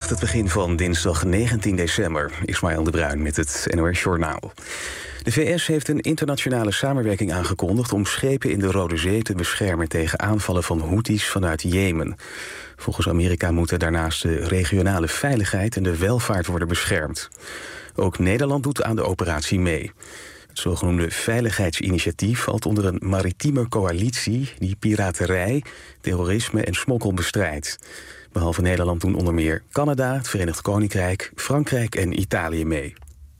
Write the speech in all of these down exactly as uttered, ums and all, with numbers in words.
Goedenacht, het begin van dinsdag negentien december. Ismaël de Bruin met het N O S Journaal. De V S heeft een internationale samenwerking aangekondigd om schepen in de Rode Zee te beschermen tegen aanvallen van Houthis vanuit Jemen. Volgens Amerika moeten daarnaast de regionale veiligheid en de welvaart worden beschermd. Ook Nederland doet aan de operatie mee. Het zogenoemde Veiligheidsinitiatief valt onder een maritieme coalitie die piraterij, terrorisme en smokkel bestrijdt. Behalve Nederland doen onder meer Canada, het Verenigd Koninkrijk, Frankrijk en Italië mee.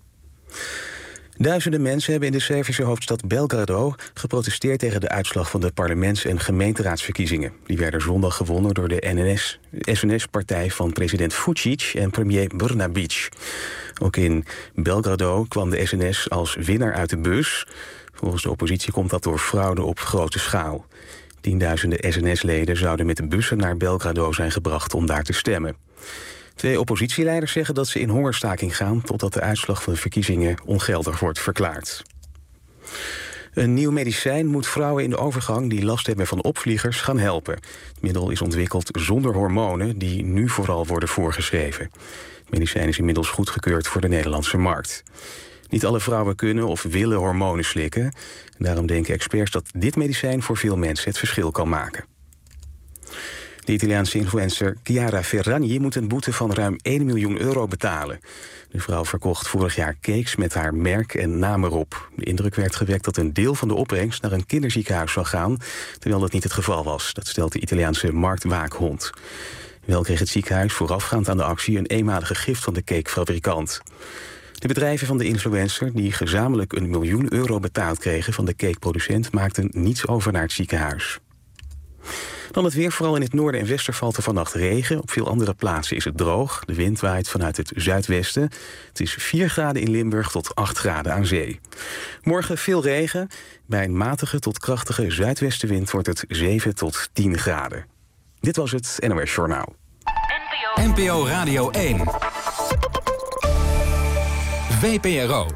Duizenden mensen hebben in de Servische hoofdstad Belgrado geprotesteerd tegen de uitslag van de parlements- en gemeenteraadsverkiezingen. Die werden zondag gewonnen door de N S N S-partij van president Vučić en premier Brnabić. Ook in Belgrado kwam de S N S als winnaar uit de bus. Volgens de oppositie komt dat door fraude op grote schaal. Tienduizenden S N S-leden zouden met de bussen naar Belgrado zijn gebracht om daar te stemmen. Twee oppositieleiders zeggen dat ze in hongerstaking gaan totdat de uitslag van de verkiezingen ongeldig wordt verklaard. Een nieuw medicijn moet vrouwen in de overgang die last hebben van opvliegers gaan helpen. Het middel is ontwikkeld zonder hormonen die nu vooral worden voorgeschreven. Het medicijn is inmiddels goedgekeurd voor de Nederlandse markt. Niet alle vrouwen kunnen of willen hormonen slikken. Daarom denken experts dat dit medicijn voor veel mensen het verschil kan maken. De Italiaanse influencer Chiara Ferragni moet een boete van ruim één miljoen euro betalen. De vrouw verkocht vorig jaar cakes met haar merk en naam erop. De indruk werd gewekt dat een deel van de opbrengst naar een kinderziekenhuis zou gaan, terwijl dat niet het geval was. Dat stelt de Italiaanse marktwaakhond. Wel kreeg het ziekenhuis voorafgaand aan de actie een eenmalige gift van de cakefabrikant. De bedrijven van de influencer, die gezamenlijk een miljoen euro betaald kregen van de cakeproducent, maakten niets over naar het ziekenhuis. Dan het weer, vooral in het noorden en westen valt er vannacht regen. Op veel andere plaatsen is het droog. De wind waait vanuit het zuidwesten. Het is vier graden in Limburg tot acht graden aan zee. Morgen veel regen. Bij een matige tot krachtige zuidwestenwind wordt het zeven tot tien graden. Dit was het N O S Journaal. N P O Radio één. V P R O.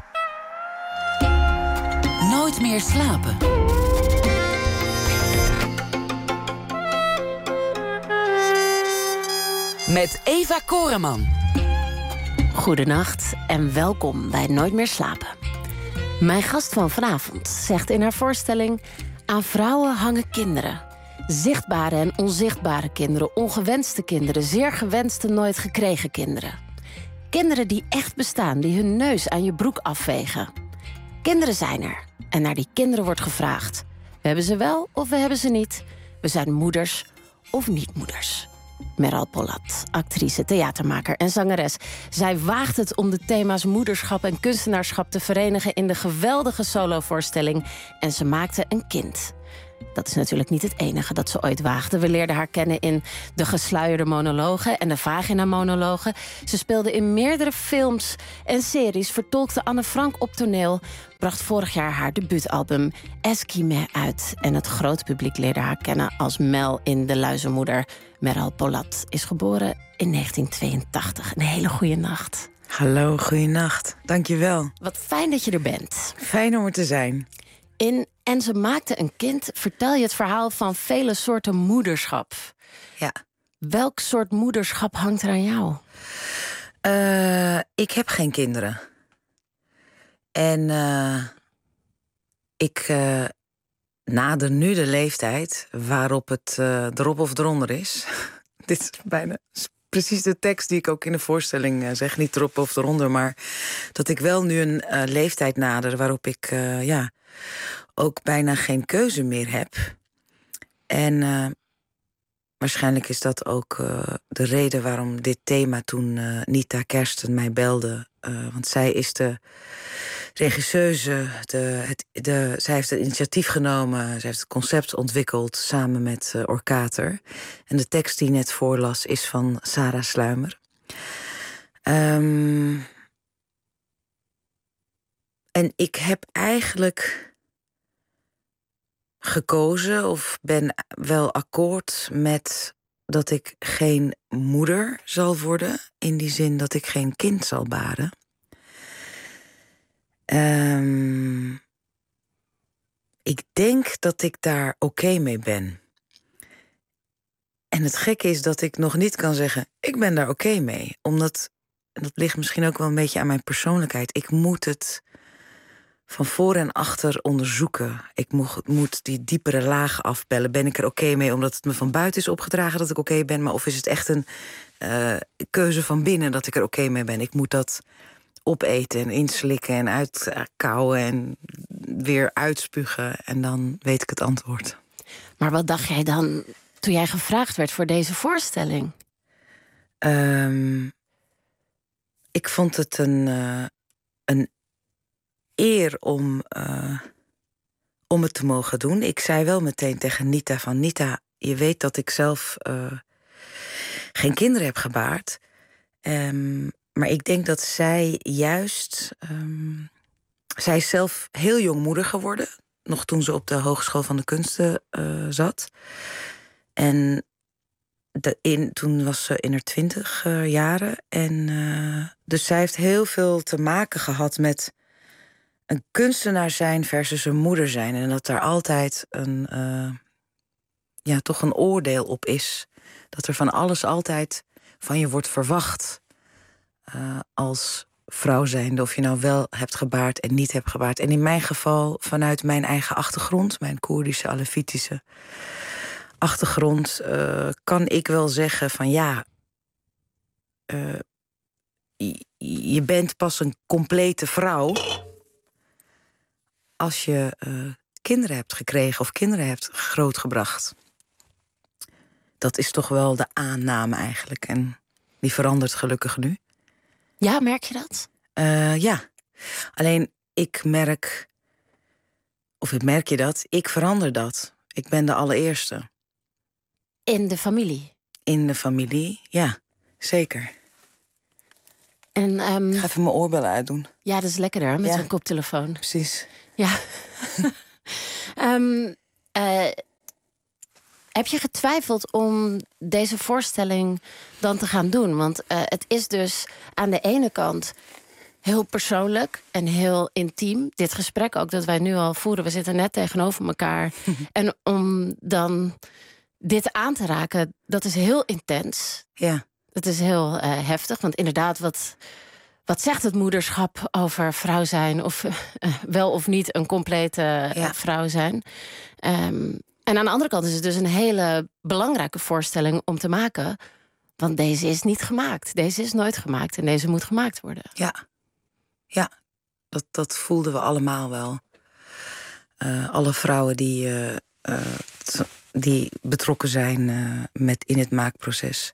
Nooit meer slapen. Met Eva Koreman. Goedenacht en welkom bij Nooit meer slapen. Mijn gast van vanavond zegt in haar voorstelling: aan vrouwen hangen kinderen. Zichtbare en onzichtbare kinderen, ongewenste kinderen, zeer gewenste, nooit gekregen kinderen. Kinderen die echt bestaan, die hun neus aan je broek afvegen. Kinderen zijn er. En naar die kinderen wordt gevraagd: we hebben ze wel of we hebben ze niet. We zijn moeders of niet moeders. Meral Polat, actrice, theatermaker en zangeres. Zij waagt het om de thema's moederschap en kunstenaarschap te verenigen in de geweldige solovoorstelling En ze maakte een kind. Dat is natuurlijk niet het enige dat ze ooit waagde. We leerden haar kennen in de gesluierde monologen en de vagina-monologen. Ze speelde in meerdere films en series, vertolkte Anne Frank op toneel, bracht vorig jaar haar debuutalbum Eskime uit. En het grote publiek leerde haar kennen als Mel in De Luizenmoeder. Meral Polat is geboren in negentien tweeëntachtig. Een hele goede nacht. Hallo, goeienacht. Dank je wel. Wat fijn dat je er bent. Fijn om er te zijn. In En ze maakte een kind vertel je het verhaal van vele soorten moederschap. Ja. Welk soort moederschap hangt er aan jou? Uh, ik heb geen kinderen. En uh, ik uh, nader nu de leeftijd waarop het uh, erop of eronder is. Dit is bijna precies de tekst die ik ook in de voorstelling uh, zeg. Niet erop of eronder, maar dat ik wel nu een uh, leeftijd nader waarop ik uh, ja, ook bijna geen keuze meer heb. En uh, waarschijnlijk is dat ook uh, de reden waarom dit thema toen uh, Nita Kersten mij belde. Uh, want zij is de regisseuse, de, het, de, zij heeft het initiatief genomen, zij heeft het concept ontwikkeld samen met uh, Orkater. En de tekst die net voorlas is van Sarah Sluimer. Um, en ik heb eigenlijk gekozen of ben wel akkoord met dat ik geen moeder zal worden, in die zin dat ik geen kind zal baren. Um, ik denk dat ik daar oké mee ben. En het gekke is dat ik nog niet kan zeggen, ik ben daar oké mee. Omdat, en dat ligt misschien ook wel een beetje aan mijn persoonlijkheid, ik moet het van voor en achter onderzoeken. Ik moet, moet die diepere lagen afbellen. Ben ik er oké mee omdat het me van buiten is opgedragen dat ik oké ben? Maar of is het echt een uh, keuze van binnen dat ik er oké mee ben? Ik moet dat opeten en inslikken en uitkauwen en weer uitspugen. En dan weet ik het antwoord. Maar wat dacht jij dan toen jij gevraagd werd voor deze voorstelling? Um, ik vond het een, uh, een eer om, uh, om het te mogen doen. Ik zei wel meteen tegen Nita van... Nita, je weet dat ik zelf uh, geen kinderen heb gebaard. Um, maar ik denk dat zij juist... Um, zij is zelf heel jong moeder geworden. Nog toen ze op de Hogeschool van de Kunsten uh, zat. En de, in, toen was ze in haar twintig uh, jaren. En uh, dus zij heeft heel veel te maken gehad met een kunstenaar zijn versus een moeder zijn. En dat daar altijd een, uh, ja, toch een oordeel op is. Dat er van alles altijd van je wordt verwacht. Uh, als vrouw zijnde, of je nou wel hebt gebaard en niet hebt gebaard. En in mijn geval, vanuit mijn eigen achtergrond, mijn Koerdische, Alevitische achtergrond, uh, kan ik wel zeggen van ja, uh, je bent pas een complete vrouw als je uh, kinderen hebt gekregen of kinderen hebt grootgebracht. Dat is toch wel de aanname eigenlijk. En die verandert gelukkig nu. Ja, merk je dat? Uh, ja. Alleen ik merk, of merk je dat, ik verander dat. Ik ben de allereerste. In de familie? In de familie, ja, zeker. En, um, ik ga even mijn oorbellen uitdoen. Ja, dat is lekkerder, met ja. zo'n koptelefoon. Precies. Ja. um, uh, heb je getwijfeld om deze voorstelling dan te gaan doen? Want uh, het is dus aan de ene kant heel persoonlijk en heel intiem. Dit gesprek ook dat wij nu al voeren, we zitten net tegenover elkaar. En om dan dit aan te raken, dat is heel intens. Ja. Het is heel uh, heftig, want inderdaad, wat, wat zegt het moederschap over vrouw zijn? Of uh, wel of niet een complete uh, ja. vrouw zijn? Um, en aan de andere kant is het dus een hele belangrijke voorstelling om te maken. Want deze is niet gemaakt. Deze is nooit gemaakt en deze moet gemaakt worden. Ja, ja. Dat, dat voelden we allemaal wel. Uh, alle vrouwen die, uh, uh, t- die betrokken zijn uh, met in het maakproces.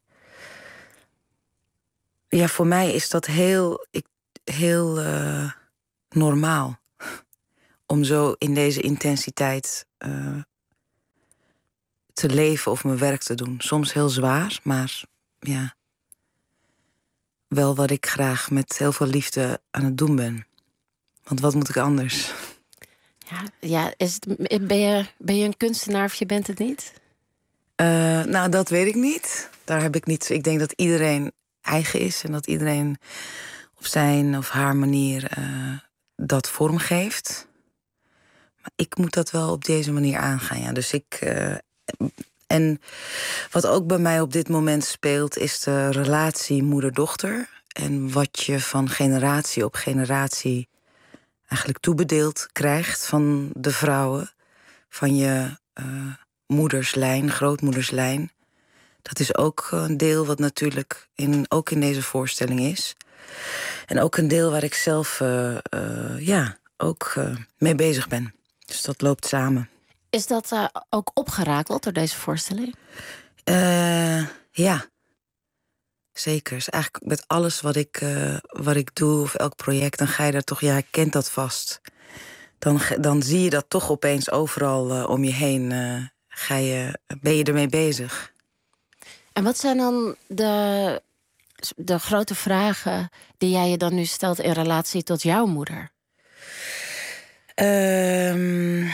Ja, voor mij is dat heel, ik, heel uh, normaal. Om zo in deze intensiteit uh, te leven of mijn werk te doen. Soms heel zwaar, maar ja, wel wat ik graag met heel veel liefde aan het doen ben. Want wat moet ik anders? Ja, ja is het, ben, je, ben je een kunstenaar of je bent het niet? Uh, nou, dat weet ik niet. Daar heb ik niet. Ik denk dat iedereen eigen is en dat iedereen op zijn of haar manier uh, dat vormgeeft. Maar ik moet dat wel op deze manier aangaan. Ja. Dus ik. Uh, en wat ook bij mij op dit moment speelt, is de relatie moeder-dochter. En wat je van generatie op generatie eigenlijk toebedeeld krijgt van de vrouwen, van je uh, moederslijn, grootmoederslijn. Dat is ook een deel wat natuurlijk in, ook in deze voorstelling is. En ook een deel waar ik zelf uh, uh, ja, ook uh, mee bezig ben. Dus dat loopt samen. Is dat uh, ook opgerakeld door deze voorstelling? Uh, ja, zeker. Dus eigenlijk met alles wat ik, uh, wat ik doe of elk project, dan ga je daar toch, ja, ik ken dat vast. Dan, dan zie je dat toch opeens overal uh, om je heen. Uh, ga je, ben je ermee bezig. En wat zijn dan de, de grote vragen die jij je dan nu stelt in relatie tot jouw moeder? Um...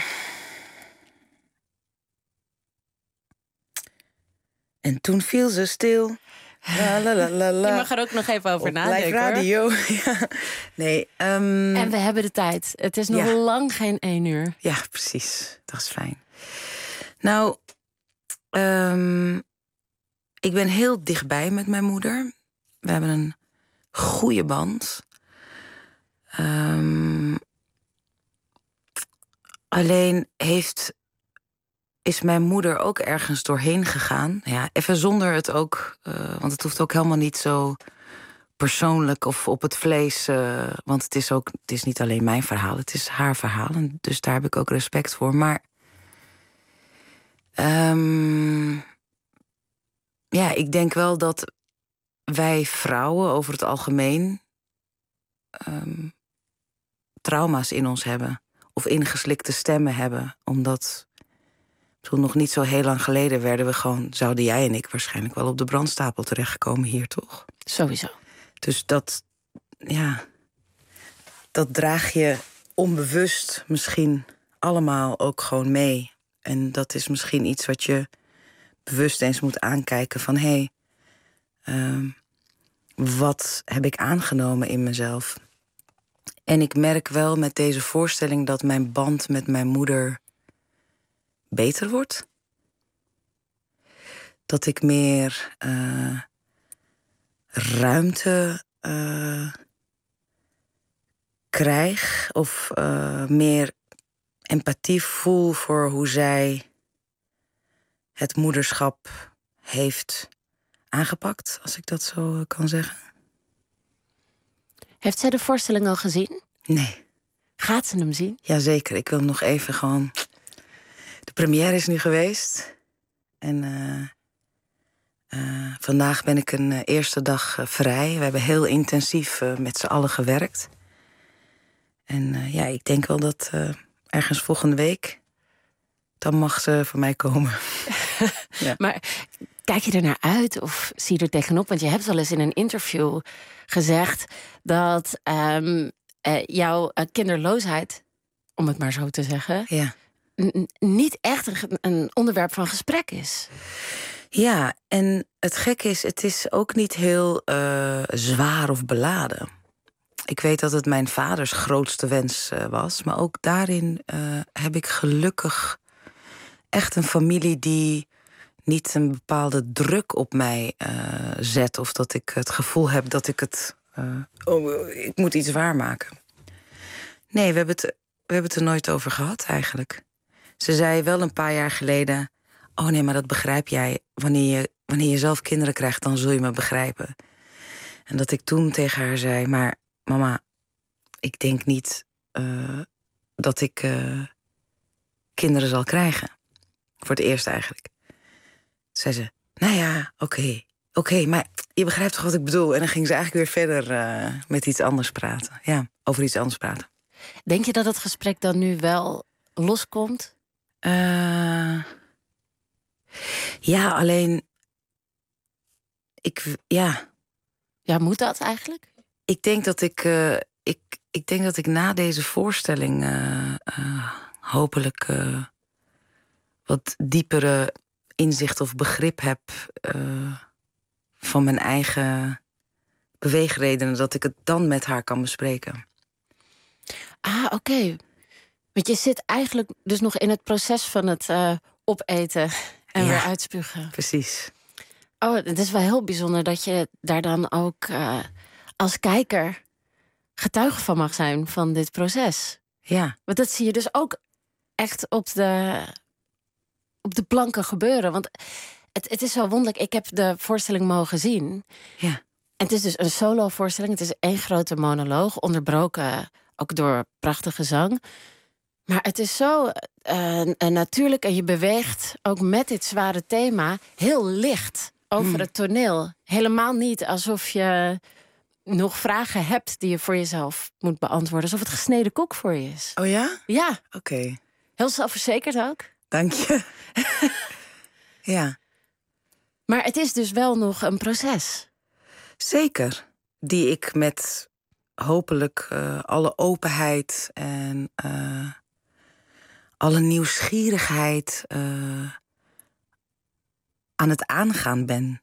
En toen viel ze stil. La, la, la, la, la. Je mag er ook nog even over op nadenken. Live radio. Ja. Nee. Um... En we hebben de tijd. Het is nog ja. lang geen één uur. Ja, precies. Dat is fijn. Nou, um... ik ben heel dichtbij met mijn moeder. We hebben een goede band. Um, alleen heeft, is mijn moeder ook ergens doorheen gegaan. Ja, even zonder het ook... Uh, want het hoeft ook helemaal niet zo persoonlijk of op het vlees. Uh, want het is ook, het is niet alleen mijn verhaal, het is haar verhaal. En dus daar heb ik ook respect voor. Maar um, ja, ik denk wel dat wij vrouwen over het algemeen um, trauma's in ons hebben. Of ingeslikte stemmen hebben. Omdat toen nog niet zo heel lang geleden werden we gewoon... zouden jij en ik waarschijnlijk wel op de brandstapel terechtkomen hier, toch? Sowieso. Dus dat, ja, dat draag je onbewust misschien allemaal ook gewoon mee. En dat is misschien iets wat je bewust eens moet aankijken van... hé, hey, uh, wat heb ik aangenomen in mezelf? En ik merk wel met deze voorstelling dat mijn band met mijn moeder beter wordt. Dat ik meer uh, ruimte uh, krijg of uh, meer empathie voel voor hoe zij het moederschap heeft aangepakt, als ik dat zo kan zeggen. Heeft zij de voorstelling al gezien? Nee. Gaat ze hem zien? Jazeker, ik wil nog even gewoon... De première is nu geweest. En uh, uh, vandaag ben ik een uh, eerste dag uh, vrij. We hebben heel intensief uh, met z'n allen gewerkt. En uh, ja, ik denk wel dat uh, ergens volgende week... dan mag ze voor mij komen. Ja. Maar kijk je er naar uit of zie je er tegenop? Want je hebt wel eens in een interview gezegd... dat um, uh, jouw uh, kinderloosheid, om het maar zo te zeggen... Ja. N- niet echt een, een onderwerp van gesprek is. Ja, en het gekke is, het is ook niet heel uh, zwaar of beladen. Ik weet dat het mijn vaders grootste wens uh, was. Maar ook daarin uh, heb ik gelukkig echt een familie die niet een bepaalde druk op mij uh, zet. Of dat ik het gevoel heb dat ik het... Uh, oh, ik moet iets waarmaken. Nee, we hebben, het, we hebben het er nooit over gehad eigenlijk. Ze zei wel een paar jaar geleden... oh nee, maar dat begrijp jij. Wanneer je, wanneer je zelf kinderen krijgt, dan zul je me begrijpen. En dat ik toen tegen haar zei... maar mama, ik denk niet uh, dat ik uh, kinderen zal krijgen. Voor het eerst eigenlijk. Toen zei ze, nou ja, oké. Okay, oké, okay, maar je begrijpt toch wat ik bedoel? En dan ging ze eigenlijk weer verder uh, met iets anders praten. Ja, over iets anders praten. Denk je dat het gesprek dan nu wel loskomt? Uh, ja, alleen... Ik, ja... Ja, moet dat eigenlijk? Ik denk dat ik... Uh, ik, ik denk dat ik na deze voorstelling... Uh, uh, hopelijk... Uh, wat diepere inzicht of begrip heb... Uh, van mijn eigen beweegredenen... dat ik het dan met haar kan bespreken. Ah, oké. Okay. Want je zit eigenlijk dus nog in het proces van het uh, opeten en ja, weer uitspugen. Precies. Oh, het is wel heel bijzonder dat je daar dan ook uh, als kijker getuige van mag zijn van dit proces. Ja. Want dat zie je dus ook echt op de, op de planken gebeuren. Want het, het is zo wonderlijk. Ik heb de voorstelling mogen zien. Ja. En het is dus een solo-voorstelling. Het is één grote monoloog, onderbroken ook door prachtige zang. Maar het is zo uh, natuurlijk en je beweegt ook met dit zware thema heel licht over hmm. het toneel. Helemaal niet alsof je nog vragen hebt die je voor jezelf moet beantwoorden. Alsof het gesneden koek voor je is. Oh ja? Ja. Oké. Okay. Heel zelfverzekerd ook. Dank je. Ja. Maar het is dus wel nog een proces. Zeker. Die ik met hopelijk uh, alle openheid en uh, alle nieuwsgierigheid uh, aan het aangaan ben.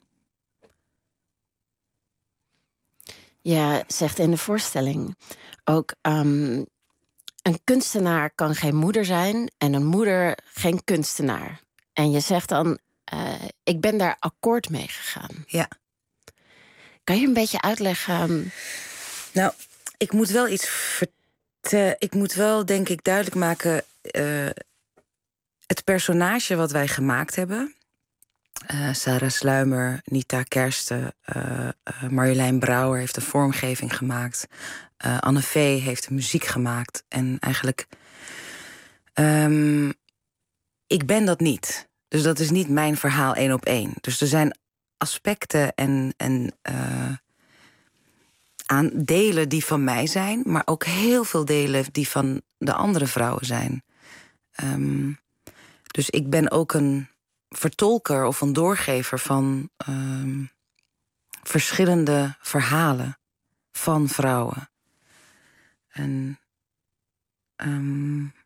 Je zegt in de voorstelling ook... Um, een kunstenaar kan geen moeder zijn en een moeder geen kunstenaar. En je zegt dan... Uh, ik ben daar akkoord mee gegaan. Ja. Kan je een beetje uitleggen? Nou, ik moet wel iets vertellen. Ik moet wel, denk ik, duidelijk maken. Uh, het personage wat wij gemaakt hebben. Uh, Sarah Sluimer, Nita Kersten, uh, uh, Marjolein Brouwer heeft de vormgeving gemaakt. Uh, Anne Vee heeft de muziek gemaakt. En eigenlijk, um, ik ben dat niet. Dus dat is niet mijn verhaal één op één. Dus er zijn aspecten en, en uh, aan delen die van mij zijn, maar ook heel veel delen die van de andere vrouwen zijn. Um, dus ik ben ook een vertolker of een doorgever van um, verschillende verhalen van vrouwen. En um,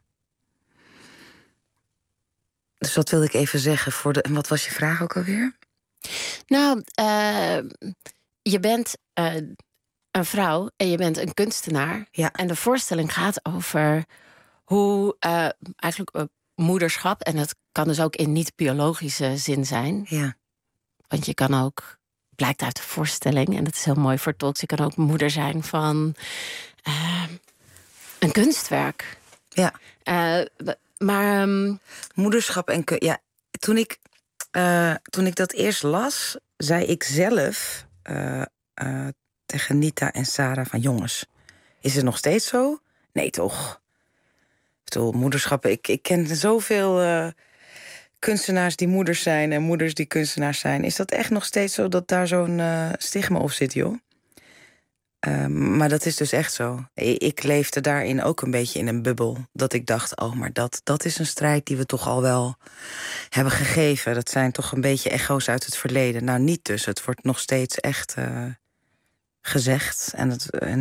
dus wat wilde ik even zeggen voor de. En wat was je vraag ook alweer? Nou, uh, je bent uh, een vrouw en je bent een kunstenaar. Ja. En de voorstelling gaat over hoe uh, eigenlijk uh, moederschap, en dat kan dus ook in niet-biologische zin zijn. Ja. Want je kan ook, blijkt uit de voorstelling, en dat is heel mooi vertolkt, je kan ook moeder zijn van uh, een kunstwerk. Ja. Uh, maar um, moederschap en kun- ja, toen ik uh, toen ik dat eerst las, zei ik zelf uh, uh, tegen Nita en Sarah van jongens, is het nog steeds zo? Nee, toch? Ik bedoel, moederschap, ik, ik ken zoveel uh, kunstenaars die moeders zijn en moeders die kunstenaars zijn. Is dat echt nog steeds zo dat daar zo'n uh, stigma op zit, joh? Uh, maar dat is dus echt zo. Ik leefde daarin ook een beetje in een bubbel. Dat ik dacht, oh, maar dat, dat is een strijd die we toch al wel hebben gegeven. Dat zijn toch een beetje echo's uit het verleden. Nou, niet dus. Het wordt nog steeds echt uh, gezegd. En, het, en,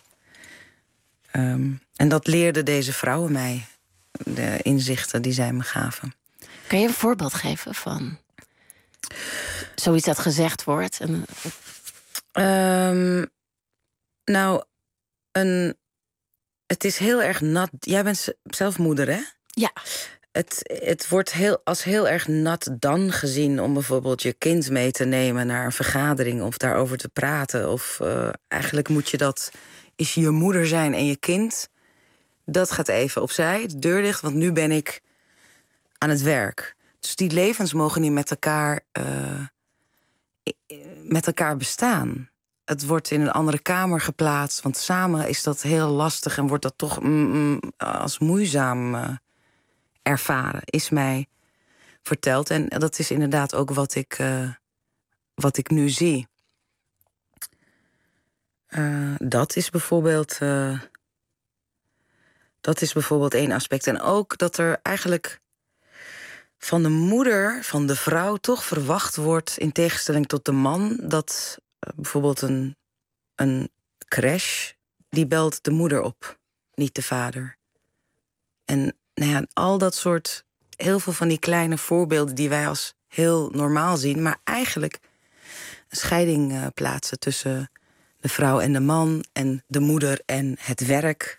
uh, um, en dat leerden deze vrouwen mij. De inzichten die zij me gaven. Kan je een voorbeeld geven van zoiets dat gezegd wordt? En... Um, Nou, een, het is heel erg nat. Jij bent zelf moeder, hè? Ja. Het, het wordt heel, als heel erg nat dan gezien om bijvoorbeeld je kind mee te nemen naar een vergadering of daarover te praten. Of uh, eigenlijk moet je dat, is je moeder zijn en je kind, dat gaat even opzij, de deur dicht, want nu ben ik aan het werk. Dus die levens mogen niet met elkaar, uh, met elkaar bestaan. Het wordt in een andere kamer geplaatst, want samen is dat heel lastig en wordt dat toch mm, mm, als moeizaam uh, ervaren, is mij verteld. En dat is inderdaad ook wat ik, uh, wat ik nu zie. Uh, dat is bijvoorbeeld, uh, dat is bijvoorbeeld één aspect. En ook dat er eigenlijk van de moeder, van de vrouw, toch verwacht wordt, in tegenstelling tot de man, dat bijvoorbeeld een, een crash, die belt de moeder op, niet de vader. En nou ja, al dat soort, heel veel van die kleine voorbeelden die wij als heel normaal zien, maar eigenlijk een scheiding uh, plaatsen tussen de vrouw en de man en de moeder en het werk.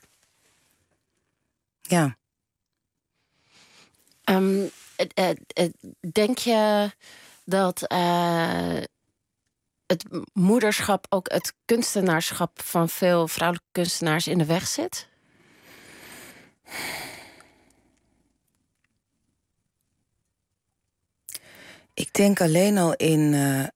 Ja. Um, uh, uh, denk je dat uh, het moederschap ook het kunstenaarschap van veel vrouwelijke kunstenaars in de weg zit? Ik denk alleen al in, uh,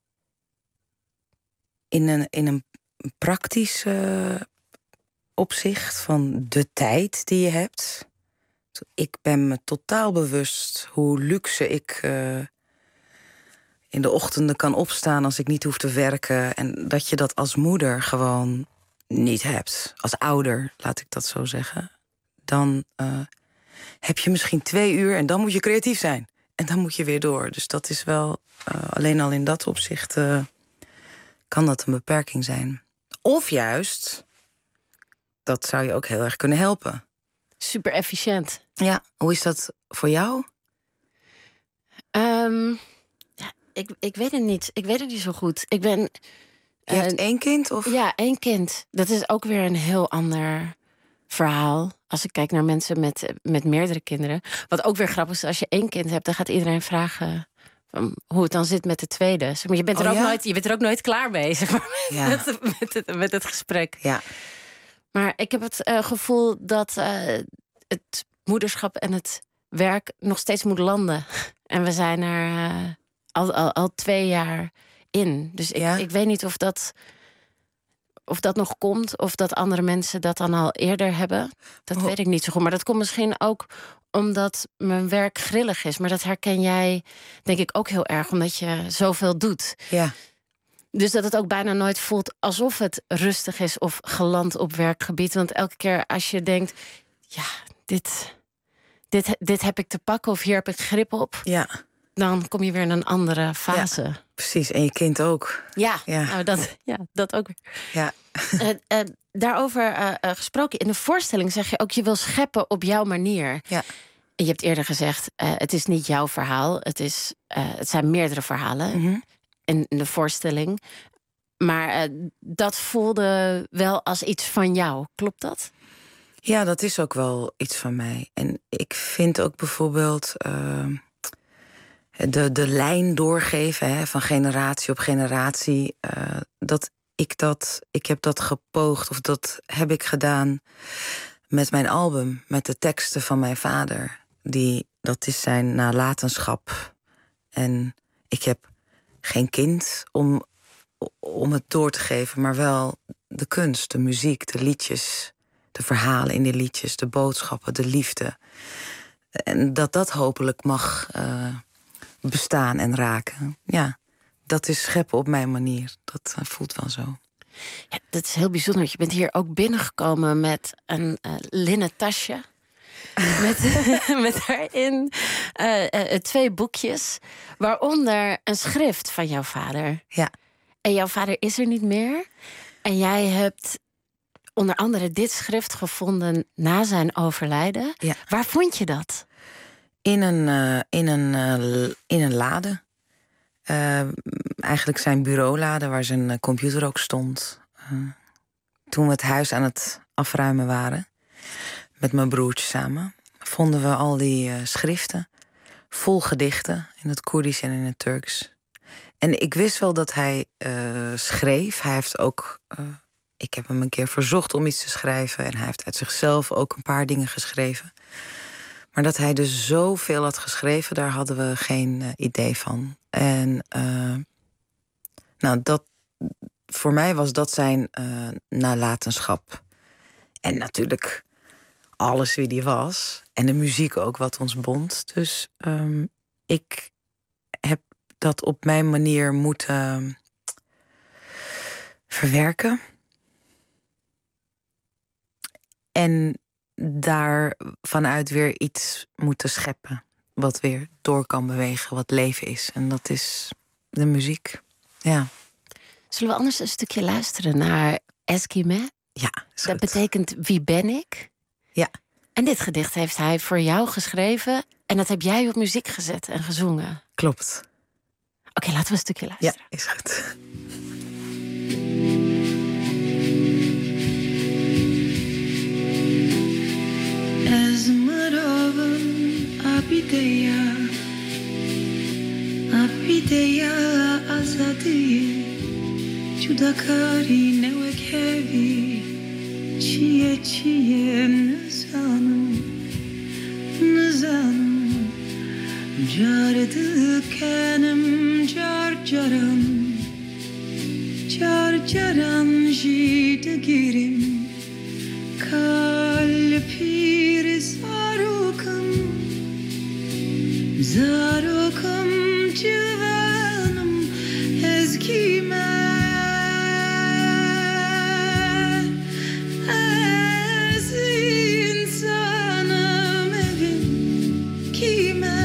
in, een, in een praktisch uh, opzicht van de tijd die je hebt. Ik ben me totaal bewust hoe luxe ik uh, in de ochtenden kan opstaan als ik niet hoef te werken. En dat je dat als moeder gewoon niet hebt. Als ouder, laat ik dat zo zeggen. Dan uh, heb je misschien twee uur en dan moet je creatief zijn. En dan moet je weer door. Dus dat is wel, uh, alleen al in dat opzicht uh, kan dat een beperking zijn. Of juist, dat zou je ook heel erg kunnen helpen. Super efficiënt. Ja, hoe is dat voor jou? Um, ja, ik, ik weet het niet. Ik weet het niet zo goed. Ik ben. Je uh, hebt één kind? Of? Ja, één kind. Dat is ook weer een heel ander verhaal. Als ik kijk naar mensen met, met meerdere kinderen. Wat ook weer grappig is, als je één kind hebt, dan gaat iedereen vragen: van hoe het dan zit met de tweede. Zeg maar, je, bent er oh, ook ja? nooit, je bent er ook nooit klaar mee, zeg maar, Ja. met, met, het, met het gesprek. Ja. Maar ik heb het uh, gevoel dat uh, het moederschap en het werk nog steeds moet landen. En we zijn er uh, al, al, al twee jaar in. Dus ik, Ja? ik weet niet of dat, of dat nog komt, of dat andere mensen dat dan al eerder hebben. Dat Oh. weet ik niet zo goed. Maar dat komt misschien ook omdat mijn werk grillig is. Maar dat herken jij, denk ik, ook heel erg, omdat je zoveel doet. Ja. Dus dat het ook bijna nooit voelt alsof het rustig is of geland op werkgebied. Want elke keer als je denkt, ja, dit, dit, dit heb ik te pakken of hier heb ik grip op, Ja. dan kom je weer in een andere fase. Ja, Precies, en je kind ook. ja, Ja. Nou, dat, ja dat ook weer. Ja. Uh, uh, daarover uh, uh, gesproken, in de voorstelling zeg je ook, je wil scheppen op jouw manier. Ja. En je hebt eerder gezegd, uh, het is niet jouw verhaal. Het, is, uh, het zijn meerdere verhalen. Mm-hmm. In de voorstelling. Maar uh, dat voelde wel als iets van jou. Klopt dat? Ja, dat is ook wel iets van mij. En ik vind ook bijvoorbeeld uh, de, de lijn doorgeven, hè, van generatie op generatie. Uh, dat ik dat, ik heb dat gepoogd, of dat heb ik gedaan met mijn album, met de teksten van mijn vader. Die, dat is zijn nalatenschap. En ik heb geen kind om, om het door te geven, maar wel de kunst, de muziek, de liedjes, de verhalen in de liedjes, de boodschappen, de liefde. En dat dat hopelijk mag uh, bestaan en raken. Ja, dat is scheppen op mijn manier. Dat uh, voelt wel zo. Ja, dat is heel bijzonder. Je bent hier ook binnengekomen met een uh, linnen tasje. met, met daarin uh, uh, twee boekjes, waaronder een schrift van jouw vader. Ja. En jouw vader is er niet meer. En jij hebt onder andere dit schrift gevonden na zijn overlijden. Ja. Waar vond je dat? In een, uh, in een, uh, in een lade. Uh, eigenlijk zijn bureaulade, waar zijn uh, computer ook stond. Uh, toen we het huis aan het afruimen waren, met mijn broertje samen, vonden we al die uh, schriften, vol gedichten, in het Koerdisch en in het Turks. En ik wist wel dat hij uh, schreef. Hij heeft ook, uh, ik heb hem een keer verzocht om iets te schrijven, en hij heeft uit zichzelf ook een paar dingen geschreven. Maar dat hij dus zoveel had geschreven, daar hadden we geen uh, idee van. En uh, nou, dat, voor mij was dat zijn uh, nalatenschap. En natuurlijk alles wie die was. En de muziek ook, wat ons bond. Dus um, ik heb dat op mijn manier moeten verwerken. En daar vanuit weer iets moeten scheppen. Wat weer door kan bewegen, wat leven is. En dat is de muziek. Ja. Zullen we anders een stukje luisteren naar Eskime? Ja, is dat goed. betekent wie ben ik? Ja. En dit gedicht heeft hij voor jou geschreven. En dat heb jij op muziek gezet en gezongen. Klopt. Oké, okay, laten we een stukje luisteren. Ja, is goed. Apideya, apideya azadi, judakari newekevi, chiye chiye nazanım, nazanım, cardı kenim car caran, car caran jide girim, kalpir sarukam. Zarokam civanım ezgime, ez insanım evim kime.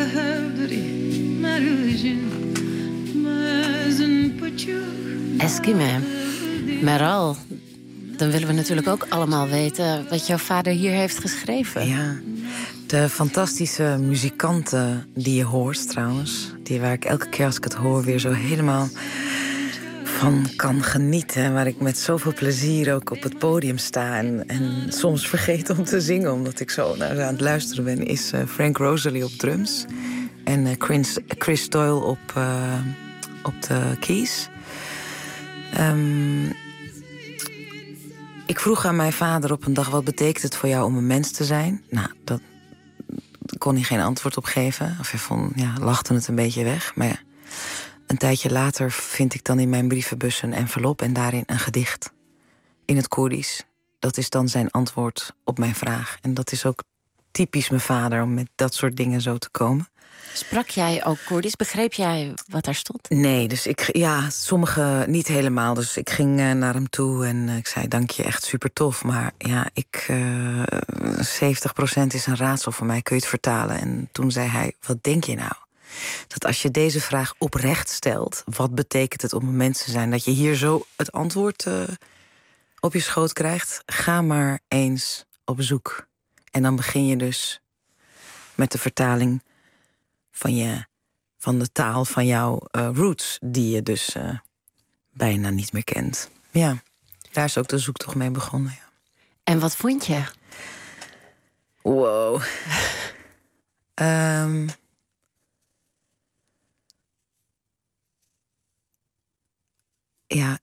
Eskime. Meral, dan willen we natuurlijk ook allemaal weten wat jouw vader hier heeft geschreven. Ja, de fantastische muzikanten die je hoort trouwens, die waar ik elke keer als ik het hoor weer zo helemaal van kan genieten. Waar ik met zoveel plezier ook op het podium sta en, en soms vergeet om te zingen omdat ik zo naar aan het luisteren ben, is uh, Frank Rosalie op drums en uh, Chris, Chris Doyle op, uh, op de keys. Um, ik vroeg aan mijn vader op een dag, wat betekent het voor jou om een mens te zijn? Nou, dat kon hij geen antwoord op geven. Of hij vond, ja, lachte het een beetje weg. Maar ja, een tijdje later vind ik dan in mijn brievenbus een envelop en daarin een gedicht. In het Koerdisch. Dat is dan zijn antwoord op mijn vraag. En dat is ook typisch mijn vader om met dat soort dingen zo te komen. Sprak jij ook Koerdisch? Begreep jij wat daar stond? Nee, dus ik, ja, sommige niet helemaal. Dus ik ging uh, naar hem toe en uh, ik zei, dank je, echt super tof. Maar ja, ik, uh, zeventig procent is een raadsel voor mij, kun je het vertalen? En toen zei hij, wat denk je nou? Dat als je deze vraag oprecht stelt, wat betekent het om een mens te zijn? Dat je hier zo het antwoord uh, op je schoot krijgt. Ga maar eens op zoek. En dan begin je dus met de vertaling van, je, van de taal van jouw uh, roots, die je dus uh, bijna niet meer kent. Ja, daar is ook de zoektocht mee begonnen. Ja. En wat vond je? Wow. um, ja.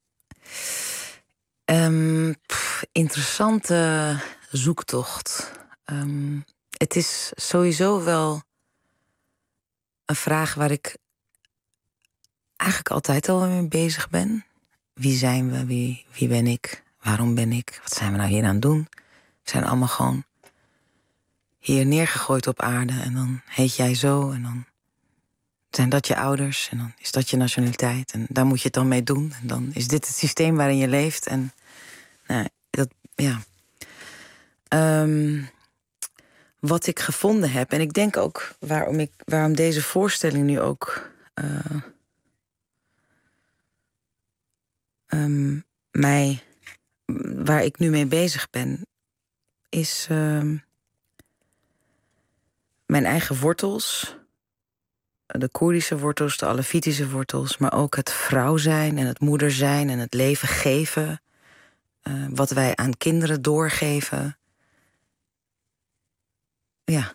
Um, pff, interessante zoektocht. Um, het is sowieso wel een vraag waar ik eigenlijk altijd al mee bezig ben. Wie zijn we? Wie, wie ben ik? Waarom ben ik? Wat zijn we nou hier aan het doen? We zijn allemaal gewoon hier neergegooid op aarde. En dan heet jij zo. En dan zijn dat je ouders. En dan is dat je nationaliteit. En daar moet je het dan mee doen. En dan is dit het systeem waarin je leeft. En nou, dat, ja. Um, Wat ik gevonden heb, en ik denk ook waarom, ik, waarom deze voorstelling nu ook uh, um, mij, waar ik nu mee bezig ben, is uh, mijn eigen wortels, de Koerdische wortels, de Alevitische wortels, maar ook het vrouw zijn en het moeder zijn en het leven geven, uh, wat wij aan kinderen doorgeven. Ja.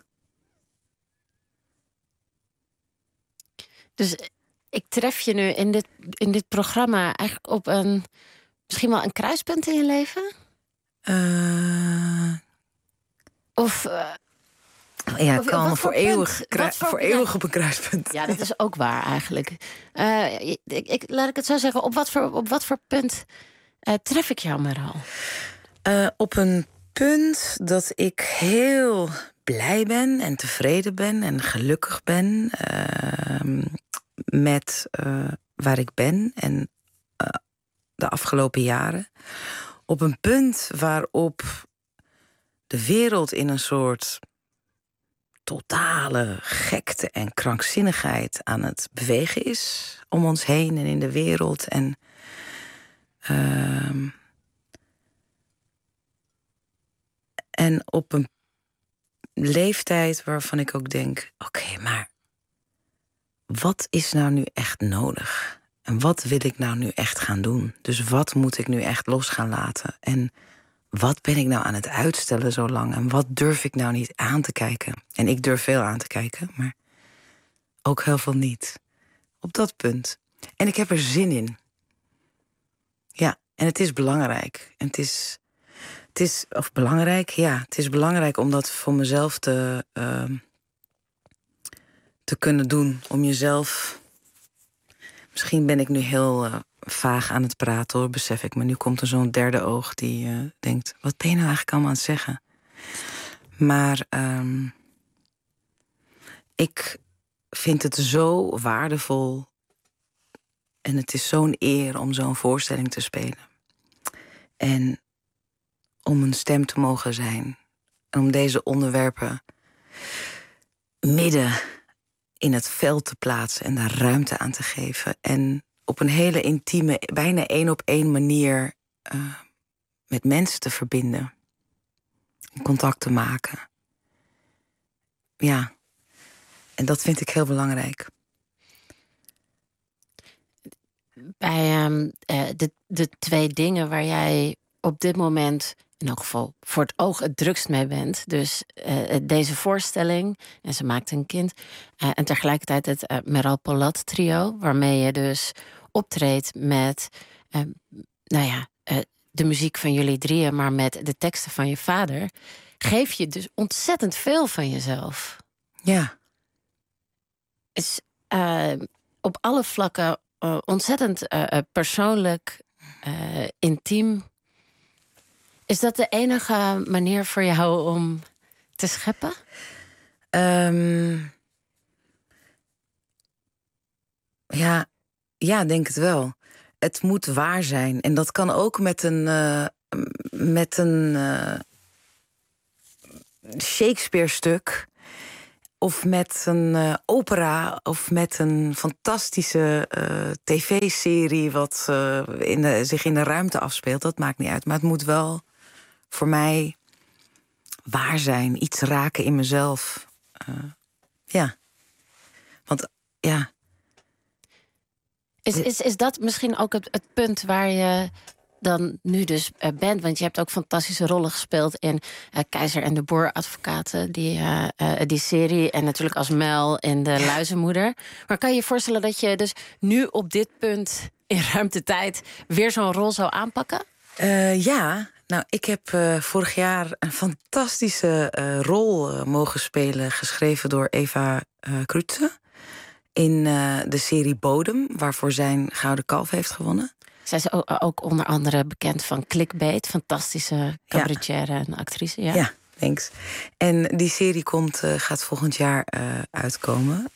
Dus ik tref je nu in dit, in dit programma eigenlijk op een, misschien wel een kruispunt in je leven? Uh, of uh, ja, of, kan voor voor eeuwig, punt? krui, voor, voor eeuwig op een kruispunt. Ja, dat is ook waar eigenlijk. Uh, ik, ik, laat ik het zo zeggen, op wat voor, op wat voor punt uh, tref ik jou maar al? Uh, op een punt dat ik heel blij ben en tevreden ben en gelukkig ben uh, met uh, waar ik ben en uh, de afgelopen jaren. Op een punt waarop de wereld in een soort totale gekte en krankzinnigheid aan het bewegen is om ons heen en in de wereld. En uh, En op een leeftijd waarvan ik ook denk, oké, okay, maar wat is nou nu echt nodig? En wat wil ik nou nu echt gaan doen? Dus wat moet ik nu echt los gaan laten? En wat ben ik nou aan het uitstellen zo lang? En wat durf ik nou niet aan te kijken? En ik durf veel aan te kijken, maar ook heel veel niet. Op dat punt. En ik heb er zin in. Ja, en het is belangrijk. En het is... Het is, of belangrijk, ja, het is belangrijk om dat voor mezelf te, uh, te kunnen doen. Om jezelf... Misschien ben ik nu heel uh, vaag aan het praten, hoor, besef ik. Maar nu komt er zo'n derde oog die uh, denkt... wat ben je nou eigenlijk allemaal aan het zeggen? Maar um, ik vind het zo waardevol... en het is zo'n eer om zo'n voorstelling te spelen. En om een stem te mogen zijn. En om deze onderwerpen midden in het veld te plaatsen en daar ruimte aan te geven. En op een hele intieme, bijna één op één manier uh, met mensen te verbinden. Contact te maken. Ja. En dat vind ik heel belangrijk. Bij um, uh, de, de twee dingen waar jij op dit moment in elk geval voor het oog het drukst mee bent. Dus uh, deze voorstelling, en ze maakt een kind. Uh, en tegelijkertijd het uh, Meral Polat trio, waarmee je dus optreedt met uh, nou ja, uh, de muziek van jullie drieën, maar met de teksten van je vader. Geef je dus ontzettend veel van jezelf. Ja. Is uh, op alle vlakken uh, ontzettend uh, persoonlijk, uh, intiem. Is dat de enige manier voor jou om te scheppen? Um, ja, ja, denk het wel. Het moet waar zijn. En dat kan ook met een, uh, met een uh, Shakespeare-stuk. Of met een uh, opera. Of met een fantastische uh, tv-serie wat uh, in de, zich in de ruimte afspeelt. Dat maakt niet uit. Maar het moet wel voor mij waar zijn. Iets raken in mezelf. Uh, ja. Want, ja. Is, is, is dat misschien ook het, het punt waar je dan nu dus uh, bent? Want je hebt ook fantastische rollen gespeeld in uh, Keizer en de Boer Advocaten. Die, uh, uh, die serie. En natuurlijk als Mel in De Luizenmoeder. Maar kan je je voorstellen dat je dus nu op dit punt in ruimtetijd weer zo'n rol zou aanpakken? Uh, ja. Nou, ik heb uh, vorig jaar een fantastische uh, rol uh, mogen spelen, geschreven door Eva uh, Krutse, in uh, de serie Bodem, waarvoor zijn Gouden Kalf heeft gewonnen. Zij is ook onder andere bekend van Clickbait, fantastische cabaretière ja. en actrice. Ja, ja, thanks. En die serie komt, uh, gaat volgend jaar uh, uitkomen.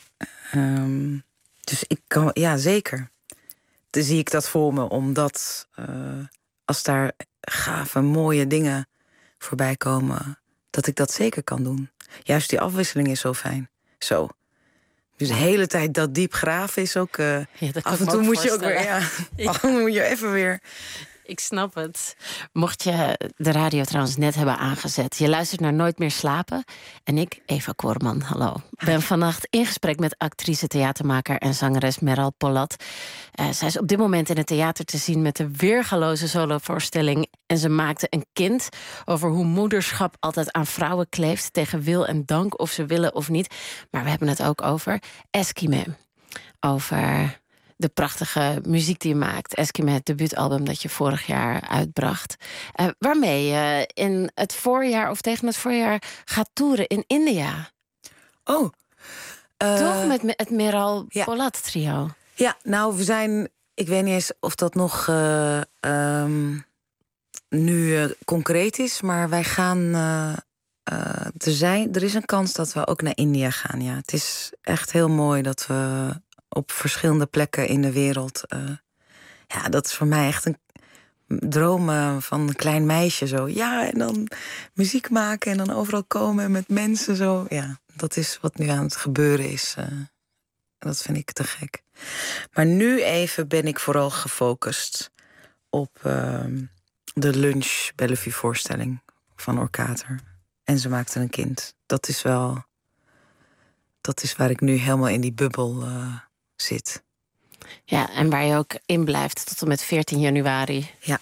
Um, dus ik kan, ja, zeker. Dan zie ik dat voor me, omdat uh, als daar gave, mooie dingen voorbij komen, dat ik dat zeker kan doen. Juist die afwisseling is zo fijn. Zo. Dus de hele tijd dat diep graven is ook... Uh, ja, af en toe moet je ook weer... Ja, ja. Af en toe moet je even weer... Ik snap het. Mocht je de radio trouwens net hebben aangezet, je luistert naar Nooit meer slapen. En ik, Eva Koreman, hallo. Ben vannacht in gesprek met actrice, theatermaker en zangeres Meral Polat. Uh, zij is op dit moment in het theater te zien met de weergaloze solovoorstelling En ze maakte een kind over hoe moederschap altijd aan vrouwen kleeft, tegen wil en dank, of ze willen of niet. Maar we hebben het ook over Eskime. Over de prachtige muziek die je maakt. Eskime, het debuutalbum dat je vorig jaar uitbracht. Uh, waarmee je in het voorjaar of tegen het voorjaar gaat toeren in India. Oh. Uh, Toch met het Meral ja. Polat trio. Ja, nou, we zijn... Ik weet niet eens of dat nog uh, um, nu uh, concreet is, maar wij gaan... Uh, uh, er, zijn, er is een kans dat we ook naar India gaan, ja. Het is echt heel mooi dat we op verschillende plekken in de wereld... Uh, ja, dat is voor mij echt een droom uh, van een klein meisje, zo. Ja, en dan muziek maken en dan overal komen met mensen, zo. Ja, dat is wat nu aan het gebeuren is. Uh, dat vind ik te gek. Maar nu even ben ik vooral gefocust op uh, de Lunch Bellevue voorstelling van Orkater. En ze maakte een kind. Dat is wel... Dat is waar ik nu helemaal in die bubbel uh, zit. Ja, en waar je ook in blijft tot en met veertien januari. Ja.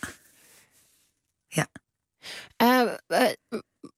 Ja. Uh, uh,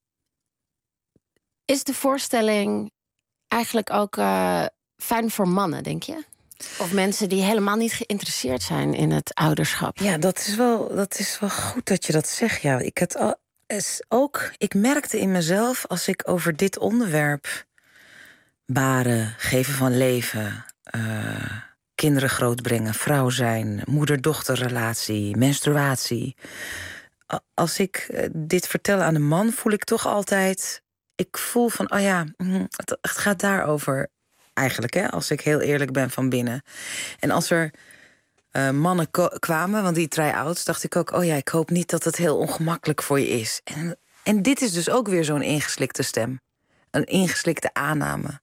is de voorstelling eigenlijk ook uh, fijn voor mannen, denk je? Of mensen die helemaal niet geïnteresseerd zijn in het ouderschap? Ja, dat is wel, dat is wel goed dat je dat zegt. Ja, ik het al, is ook, ik merkte in mezelf als ik over dit onderwerp, baren, geven van leven, uh, kinderen grootbrengen, vrouw zijn, moeder-dochterrelatie, menstruatie. Als ik dit vertel aan een man, voel ik toch altijd... Ik voel van, oh ja, het, het gaat daarover eigenlijk, hè, als ik heel eerlijk ben van binnen. En als er uh, mannen ko- kwamen, want die try-outs, dacht ik ook... oh ja, ik hoop niet dat het heel ongemakkelijk voor je is. En, en dit is dus ook weer zo'n ingeslikte stem. Een ingeslikte aanname.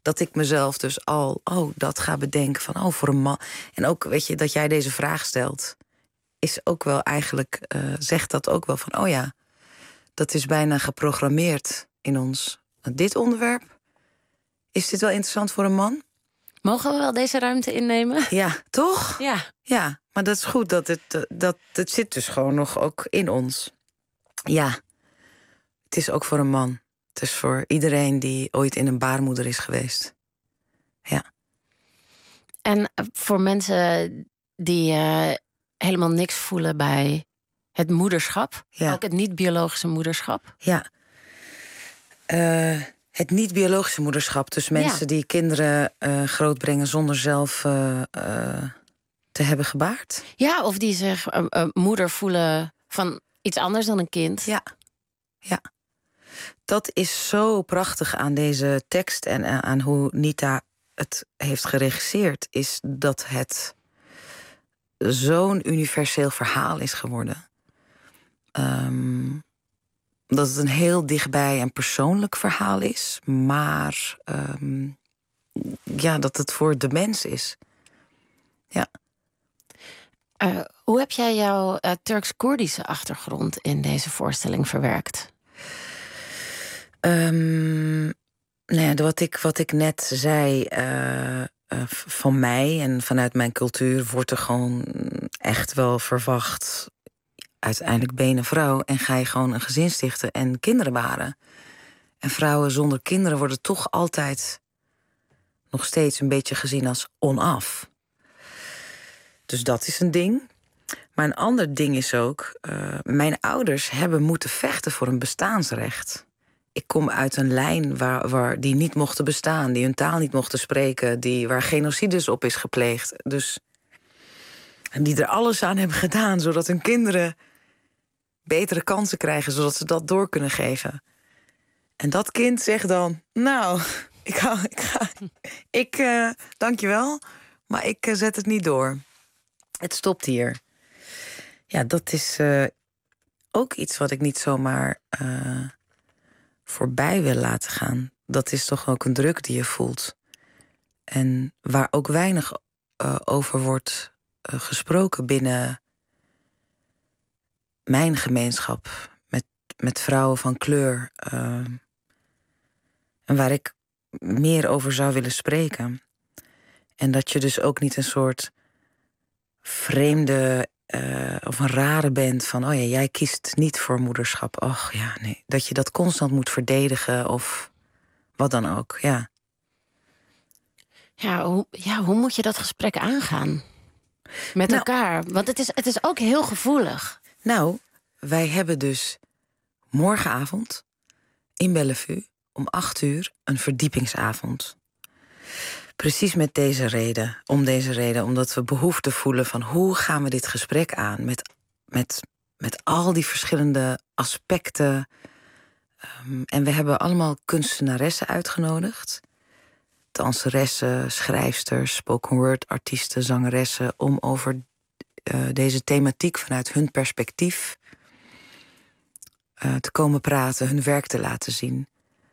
Dat ik mezelf dus al, oh, dat ga bedenken van, oh, voor een man. En ook, weet je, dat jij deze vraag stelt, is ook wel eigenlijk, uh, zegt dat ook wel van, oh ja, dat is bijna geprogrammeerd in ons. Dit onderwerp, is dit wel interessant voor een man? Mogen we wel deze ruimte innemen? Ja, toch? Ja. Ja, maar dat is goed, dat het, dat, het zit dus gewoon nog ook in ons. Ja, het is ook voor een man. Het is voor iedereen die ooit in een baarmoeder is geweest. Ja. En voor mensen die uh, helemaal niks voelen bij het moederschap, Ja. ook het niet-biologische moederschap. Ja. Uh, het niet-biologische moederschap, dus mensen Ja. die kinderen uh, grootbrengen zonder zelf uh, uh, te hebben gebaard. Ja, of die zich uh, uh, moeder voelen van iets anders dan een kind. Ja, ja. Dat is zo prachtig aan deze tekst en uh, aan hoe Nita het heeft geregisseerd, is dat het zo'n universeel verhaal is geworden. Um, dat het een heel dichtbij en persoonlijk verhaal is, maar um, ja, dat het voor de mens is. Ja. Uh, hoe heb jij jouw uh, Turks-Koerdische achtergrond in deze voorstelling verwerkt? Um, nou ja, wat ik, wat ik net zei, uh, uh, van mij en vanuit mijn cultuur wordt er gewoon echt wel verwacht, uiteindelijk ben je een vrouw en ga je gewoon een gezin stichten en kinderen baren. En vrouwen zonder kinderen worden toch altijd nog steeds een beetje gezien als onaf. Dus dat is een ding. Maar een ander ding is ook, uh, mijn ouders hebben moeten vechten voor een bestaansrecht. Ik kom uit een lijn waar, waar die niet mochten bestaan, die hun taal niet mochten spreken, die, waar genocides op is gepleegd. Dus, en die er alles aan hebben gedaan, zodat hun kinderen betere kansen krijgen, zodat ze dat door kunnen geven. En dat kind zegt dan, nou, ik ga, ik ga, ik, uh, dankjewel, maar ik uh, zet het niet door. Het stopt hier. Ja, dat is uh, ook iets wat ik niet zomaar uh, voorbij wil laten gaan. Dat is toch ook een druk die je voelt. En waar ook weinig uh, over wordt uh, gesproken binnen mijn gemeenschap. Met, met vrouwen van kleur. Uh, en waar ik meer over zou willen spreken. En dat je dus ook niet een soort vreemde uh, of een rare bent van, oh ja, jij kiest niet voor moederschap. Och ja, nee. Dat je dat constant moet verdedigen of wat dan ook, ja. Ja, hoe, ja, hoe moet je dat gesprek aangaan? Met nou, elkaar? Want het is, het is ook heel gevoelig. Nou, wij hebben dus morgenavond in Bellevue om acht uur een verdiepingsavond. Precies met deze reden, om deze reden, omdat we behoefte voelen van hoe gaan we dit gesprek aan met, met, met al die verschillende aspecten. Um, en we hebben allemaal kunstenaressen uitgenodigd. Danseressen, schrijfsters, spoken word artiesten, zangeressen, om over uh, deze thematiek vanuit hun perspectief uh, te komen praten, hun werk te laten zien.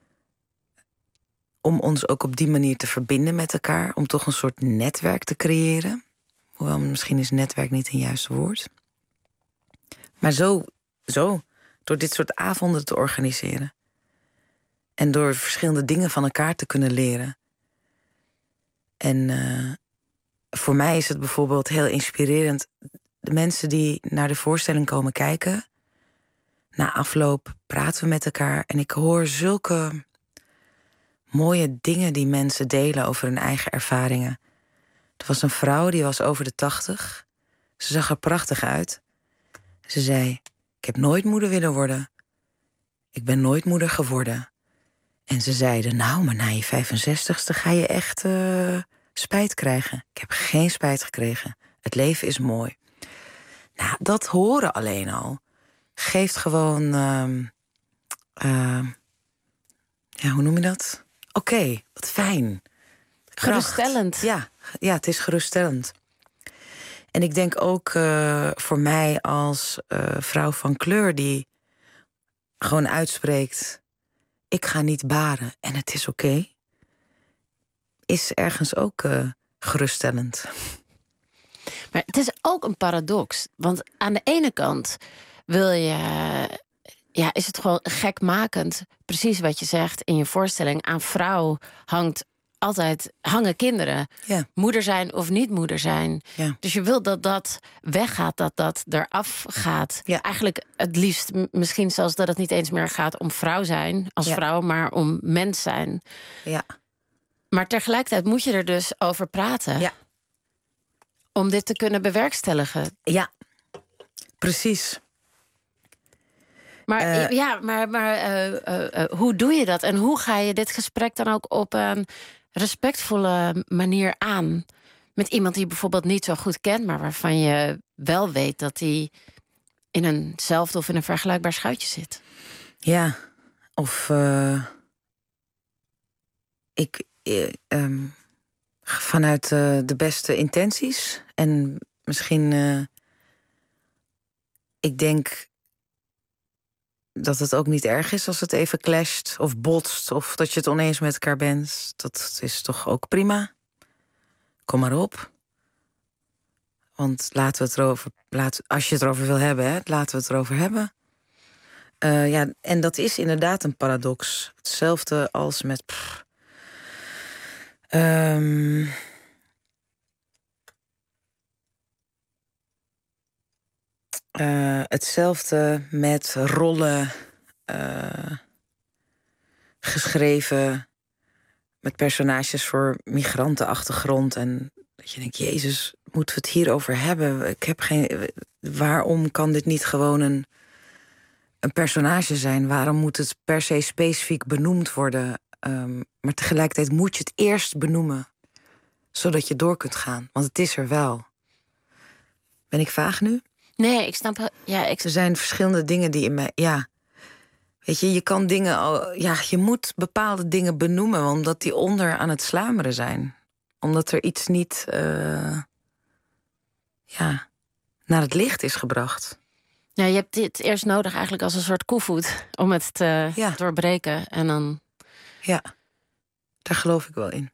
Om ons ook op die manier te verbinden met elkaar. Om toch een soort netwerk te creëren. Hoewel misschien is netwerk niet een juist woord. Maar zo, zo, door dit soort avonden te organiseren. En door verschillende dingen van elkaar te kunnen leren. En uh, voor mij is het bijvoorbeeld heel inspirerend. De mensen die naar de voorstelling komen kijken. Na afloop praten we met elkaar. En ik hoor zulke mooie dingen die mensen delen over hun eigen ervaringen. Er was een vrouw, die was over de tachtig. Ze zag er prachtig uit. Ze zei, ik heb nooit moeder willen worden. Ik ben nooit moeder geworden. En ze zeiden, nou, maar na je vijfenzestigste ga je echt uh, spijt krijgen. Ik heb geen spijt gekregen. Het leven is mooi. Nou, dat horen alleen al geeft gewoon Uh, uh, ja, hoe noem je dat? Oké, okay, wat fijn. Kracht. Geruststellend. Ja, ja, het is geruststellend. En ik denk ook uh, voor mij als uh, vrouw van kleur die gewoon uitspreekt, ik ga niet baren en het is oké. Okay. is ergens ook uh, geruststellend. Maar het is ook een paradox. Want aan de ene kant wil je... Ja, is het gewoon gekmakend. Precies wat je zegt in je voorstelling. Aan vrouw hangt altijd, hangen kinderen. Ja. Moeder zijn of niet moeder zijn. Ja. Dus je wilt dat dat weggaat, dat dat eraf gaat. Ja. Eigenlijk het liefst m- misschien zelfs dat het niet eens meer gaat om vrouw zijn als Ja. vrouw, maar om mens zijn. Ja. Maar tegelijkertijd moet je er dus over praten. Ja. Om dit te kunnen bewerkstelligen. Ja, precies. Maar, Uh, ja, maar, maar uh, uh, uh, hoe doe je dat? En hoe ga je dit gesprek dan ook op een respectvolle manier aan? Met iemand die je bijvoorbeeld niet zo goed kent, maar waarvan je wel weet dat hij in eenzelfde of in een vergelijkbaar schuitje zit. Ja, of uh, ik uh, um, vanuit uh, de beste intenties. En misschien, uh, ik denk dat het ook niet erg is als het even clasht of botst, of dat je het oneens met elkaar bent. Dat is toch ook prima. Kom maar op. Want laten we het erover, laat, als je het erover wil hebben, hè, laten we het erover hebben. Uh, ja, en dat is inderdaad een paradox. Hetzelfde als met... Pff, um, Uh, hetzelfde met rollen uh, geschreven met personages voor migrantenachtergrond. En dat je denkt, Jezus, moeten we het hierover hebben? Ik heb geen. Waarom kan dit niet gewoon een, een personage zijn? Waarom moet het per se specifiek benoemd worden? Um, maar tegelijkertijd moet je het eerst benoemen, zodat je door kunt gaan. Want het is er wel. Ben ik vaag nu? Nee, ik snap... Ja, ik... Er zijn verschillende dingen die in mij... Ja, weet je, je kan dingen... Al, ja, je moet bepaalde dingen benoemen, omdat die onder aan het sluimeren zijn. Omdat er iets niet... Uh, ja, naar het licht is gebracht. Ja, je hebt dit eerst nodig eigenlijk als een soort koevoet om het te ja. doorbreken. En dan... Ja, daar geloof ik wel in.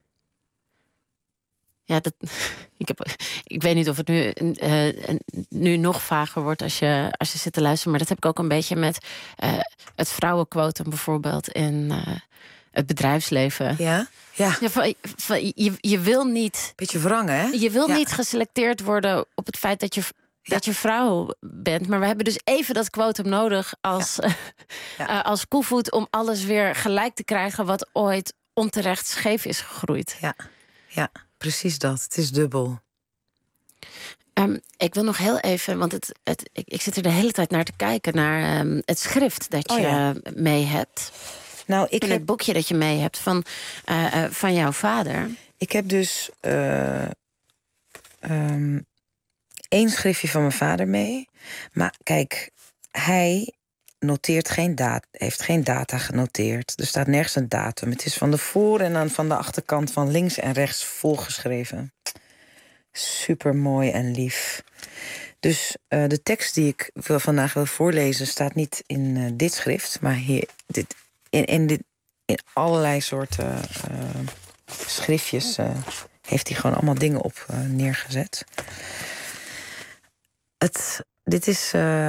Ja, dat, ik, heb, ik weet niet of het nu, uh, nu nog vager wordt als je, als je zit te luisteren. Maar dat heb ik ook een beetje met uh, het vrouwenquotum bijvoorbeeld in uh, het bedrijfsleven. Ja? Ja. ja van, van, je, je wil niet... Beetje wrangen, hè? Je wil ja. niet geselecteerd worden op het feit dat je, ja. dat je vrouw bent. Maar we hebben dus even dat quotum nodig als, ja. Ja. uh, als koevoet om alles weer gelijk te krijgen wat ooit onterecht scheef is gegroeid. Ja, ja. Precies dat, het is dubbel. Um, ik wil nog heel even, want het, het, ik, ik zit er de hele tijd naar te kijken... naar um, het schrift dat je oh ja. mee hebt. Nou, ik en heb... het boekje dat je mee hebt van, uh, uh, van jouw vader. Ik heb dus uh, um, één schriftje van mijn vader mee. Maar kijk, hij noteert geen data, heeft geen data genoteerd. Er staat nergens een datum. Het is van de voor- en dan van de achterkant van links en rechts volgeschreven. Super mooi en lief. Dus uh, de tekst die ik wil, vandaag wil voorlezen staat niet in uh, dit schrift, maar hier, dit, in, in, dit, in allerlei soorten uh, schriftjes uh, heeft hij gewoon allemaal dingen op uh, neergezet. Het, dit is... Uh,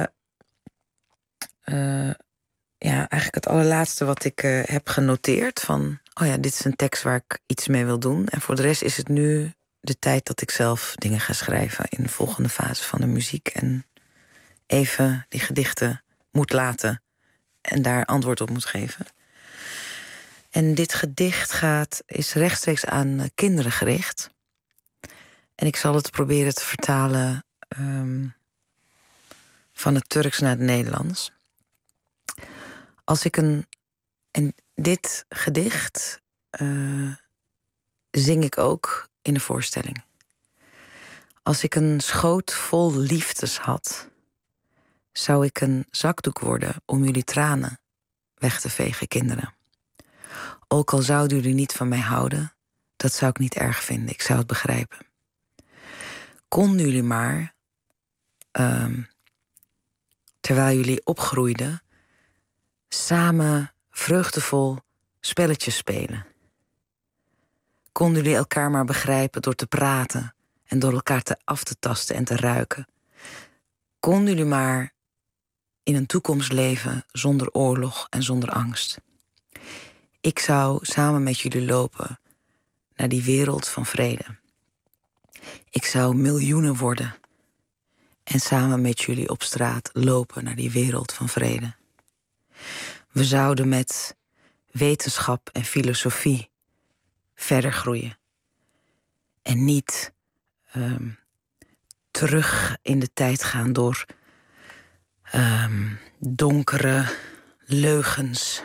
Uh, ja, eigenlijk het allerlaatste wat ik uh, heb genoteerd. Van, oh ja, dit is een tekst waar ik iets mee wil doen. En voor de rest is het nu de tijd dat ik zelf dingen ga schrijven... in de volgende fase van de muziek. En even die gedichten moet laten. En daar antwoord op moet geven. En dit gedicht gaat, is rechtstreeks aan uh, kinderen gericht. En ik zal het proberen te vertalen... Um, van het Turks naar het Nederlands. Als ik een... En dit gedicht uh, zing ik ook in de voorstelling. Als ik een schoot vol liefdes had... zou ik een zakdoek worden om jullie tranen weg te vegen, kinderen. Ook al zouden jullie niet van mij houden... dat zou ik niet erg vinden, ik zou het begrijpen. Konden jullie maar... Um, terwijl jullie opgroeiden... samen vreugdevol spelletjes spelen. Konden jullie elkaar maar begrijpen door te praten en door elkaar te af te tasten en te ruiken? Konden jullie maar in een toekomst leven zonder oorlog en zonder angst? Ik zou samen met jullie lopen naar die wereld van vrede. Ik zou miljoenen worden en samen met jullie op straat lopen naar die wereld van vrede. We zouden met wetenschap en filosofie verder groeien. En niet um, terug in de tijd gaan door um, donkere leugens.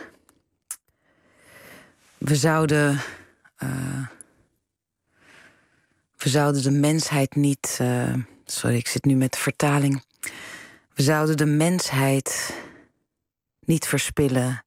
We zouden, uh, we zouden de mensheid niet... Uh, sorry, ik zit nu met de vertaling. We zouden de mensheid niet verspillen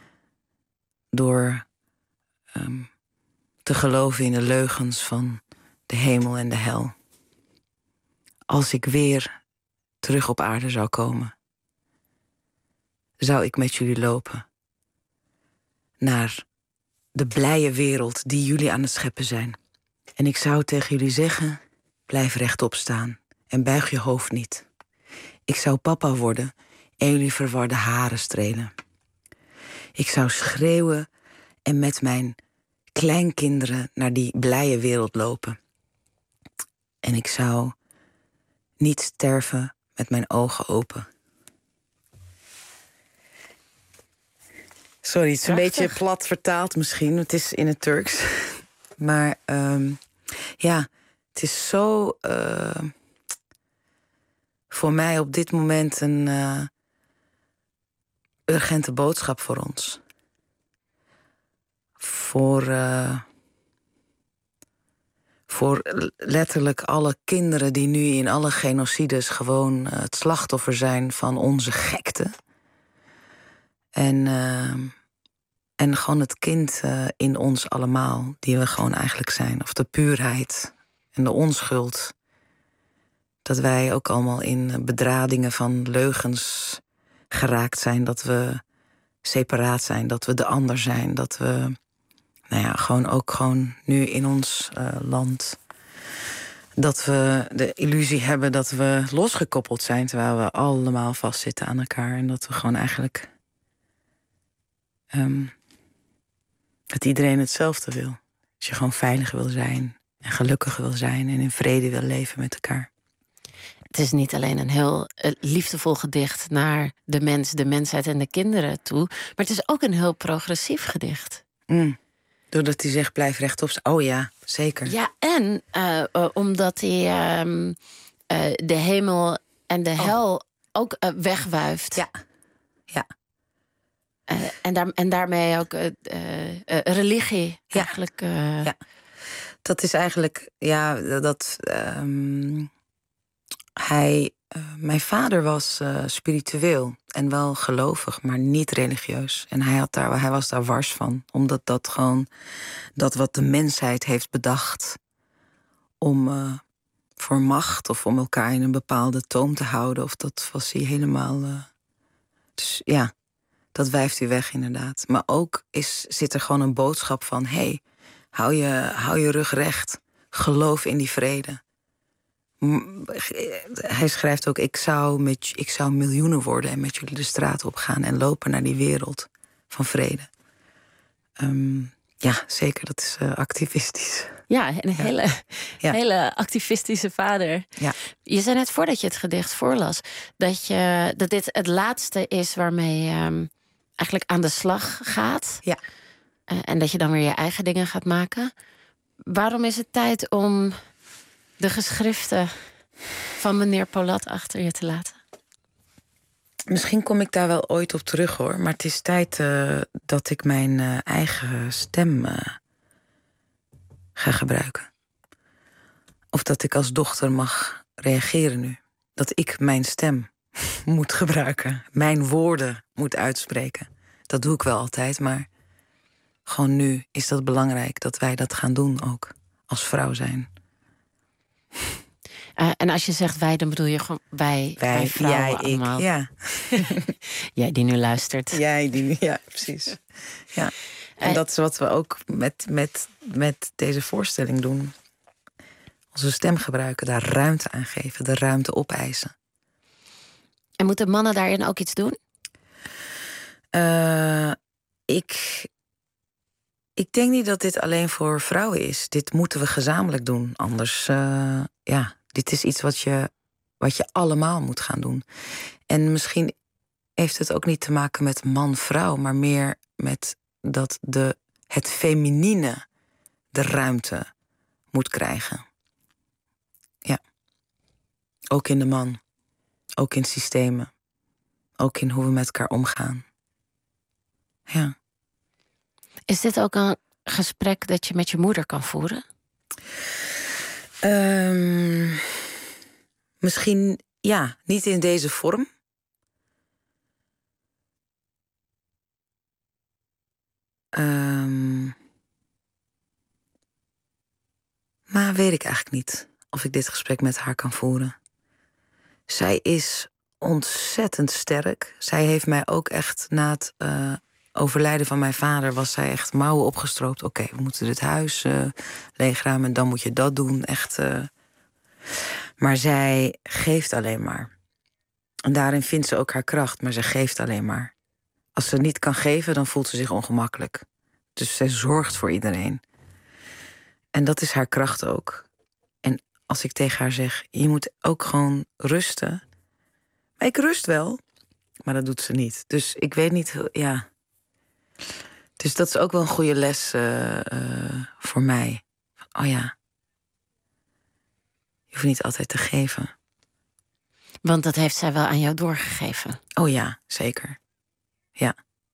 door um, te geloven in de leugens van de hemel en de hel. Als ik weer terug op aarde zou komen, zou ik met jullie lopen naar de blije wereld die jullie aan het scheppen zijn. En ik zou tegen jullie zeggen, blijf rechtop staan en buig je hoofd niet. Ik zou papa worden en jullie verwarde haren strelen. Ik zou schreeuwen en met mijn kleinkinderen naar die blije wereld lopen. En ik zou niet sterven met mijn ogen open. Sorry, het is een Prachtig. beetje plat vertaald misschien. Het is in het Turks. Maar um, ja, het is zo uh, voor mij op dit moment een uh, urgente boodschap voor ons. Voor, uh, voor letterlijk alle kinderen die nu in alle genocides gewoon uh, het slachtoffer zijn van onze gekte. En, uh, en gewoon het kind uh, in ons allemaal, die we gewoon eigenlijk zijn. Of de puurheid en de onschuld. Dat wij ook allemaal in bedradingen van leugens geraakt zijn. Dat we separaat zijn, dat we de ander zijn. Dat we, nou ja, gewoon ook gewoon nu in ons uh, land... dat we de illusie hebben dat we losgekoppeld zijn, terwijl we allemaal vastzitten aan elkaar. En dat we gewoon eigenlijk... Um, dat iedereen hetzelfde wil. Dat je gewoon veilig wil zijn en gelukkig wil zijn en in vrede wil leven met elkaar. Het is niet alleen een heel uh, liefdevol gedicht naar de mens, de mensheid en de kinderen toe, maar het is ook een heel progressief gedicht. Mm. Doordat hij zegt, blijf rechtop. Oh ja, zeker. Ja, en uh, uh, omdat hij uh, uh, de hemel en de hel oh. ook uh, wegwuift. Ja, ja. Uh, en, daar, en daarmee ook uh, uh, uh, religie ja. eigenlijk. Uh... Ja, dat is eigenlijk, ja, dat um, hij, uh, mijn vader was uh, spiritueel en wel gelovig, maar niet religieus. En hij had daar, hij was daar wars van, omdat dat gewoon, dat wat de mensheid heeft bedacht om uh, voor macht of om elkaar in een bepaalde toom te houden, of dat was hij helemaal, uh, dus ja. Dat wijft u weg, inderdaad. Maar ook is, zit er gewoon een boodschap van... hé, hey, hou, je, hou je rug recht. Geloof in die vrede. Hij schrijft ook... Ik zou, met, ik zou miljoenen worden en met jullie de straat op gaan... en lopen naar die wereld van vrede. Um, ja, zeker, dat is uh, activistisch. Ja, een ja. Hele, ja. hele activistische vader. Ja. Je zei net voordat je het gedicht voorlas... dat, je, dat dit het laatste is waarmee je um, eigenlijk aan de slag gaat. Ja. Uh, en dat je dan weer je eigen dingen gaat maken. Waarom is het tijd om de geschriften van meneer Polat achter je te laten? Misschien kom ik daar wel ooit op terug, hoor. Maar het is tijd uh, dat ik mijn uh, eigen stem uh, ga gebruiken. Of dat ik als dochter mag reageren nu. Dat ik mijn stem moet gebruiken. Mijn woorden moet uitspreken. Dat doe ik wel altijd, maar gewoon nu is dat belangrijk dat wij dat gaan doen ook. Als vrouw zijn. Uh, en als je zegt wij, dan bedoel je gewoon wij, wij, wij vrouwen jij, allemaal. Ik, ja. Jij die nu luistert. Jij die nu, ja, precies. Ja. En Eh. dat is wat we ook met, met, met deze voorstelling doen. Onze stem gebruiken, daar ruimte aan geven, de ruimte opeisen. En moeten mannen daarin ook iets doen? Uh, ik, ik denk niet dat dit alleen voor vrouwen is. Dit moeten we gezamenlijk doen. Anders, uh, ja, dit is iets wat je, wat je allemaal moet gaan doen. En misschien heeft het ook niet te maken met man-vrouw, maar meer met dat de, het feminine de ruimte moet krijgen. Ja. Ook in de man. Ook in systemen. Ook in hoe we met elkaar omgaan. Ja. Is dit ook een gesprek dat je met je moeder kan voeren? Um, misschien, ja, niet in deze vorm. Um, maar weet ik eigenlijk niet of ik dit gesprek met haar kan voeren. Zij is ontzettend sterk. Zij heeft mij ook echt na het uh, overlijden van mijn vader was zij echt mouwen opgestroopt. Oké, okay, we moeten dit huis uh, leegruimen en dan moet je dat doen. Echt. Uh... Maar zij geeft alleen maar. En daarin vindt ze ook haar kracht, maar ze geeft alleen maar. Als ze niet kan geven, dan voelt ze zich ongemakkelijk. Dus zij zorgt voor iedereen. En dat is haar kracht ook. En als ik tegen haar zeg, je moet ook gewoon rusten. Maar ik rust wel, maar dat doet ze niet. Dus ik weet niet, ja. Dus dat is ook wel een goede les uh, uh, voor mij. Oh ja. Je hoeft niet altijd te geven. Want dat heeft zij wel aan jou doorgegeven. Oh ja, zeker. Ja.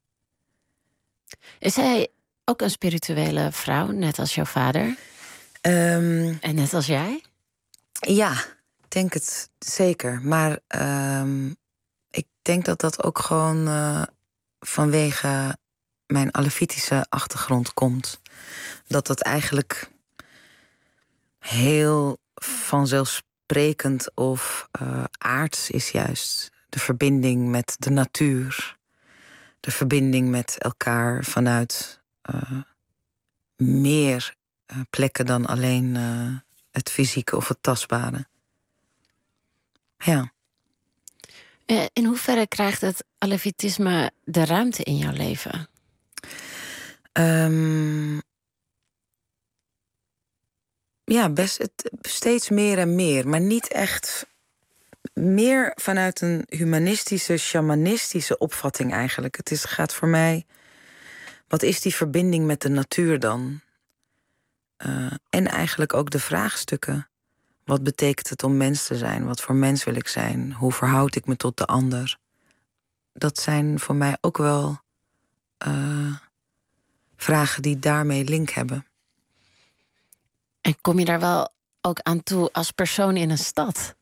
Is zij ook een spirituele vrouw, net als jouw vader? Um, en net als jij? Ja, ik denk het zeker. Maar um, ik denk dat dat ook gewoon uh, vanwege mijn alevitische achtergrond komt. Dat dat eigenlijk heel vanzelfsprekend of uh, aards is juist. De verbinding met de natuur. De verbinding met elkaar vanuit uh, meer uh, plekken dan alleen uh, het fysieke of het tastbare. Ja. In hoeverre krijgt het alevitisme de ruimte in jouw leven? Um, ja, best het, steeds meer en meer. Maar niet echt meer vanuit een humanistische, shamanistische opvatting eigenlijk. Het is, gaat voor mij, wat is die verbinding met de natuur dan? Uh, en eigenlijk ook de vraagstukken. Wat betekent het om mens te zijn? Wat voor mens wil ik zijn? Hoe verhoud ik me tot de ander? Dat zijn voor mij ook wel uh, vragen die daarmee link hebben. En kom je daar wel ook aan toe als persoon in een stad?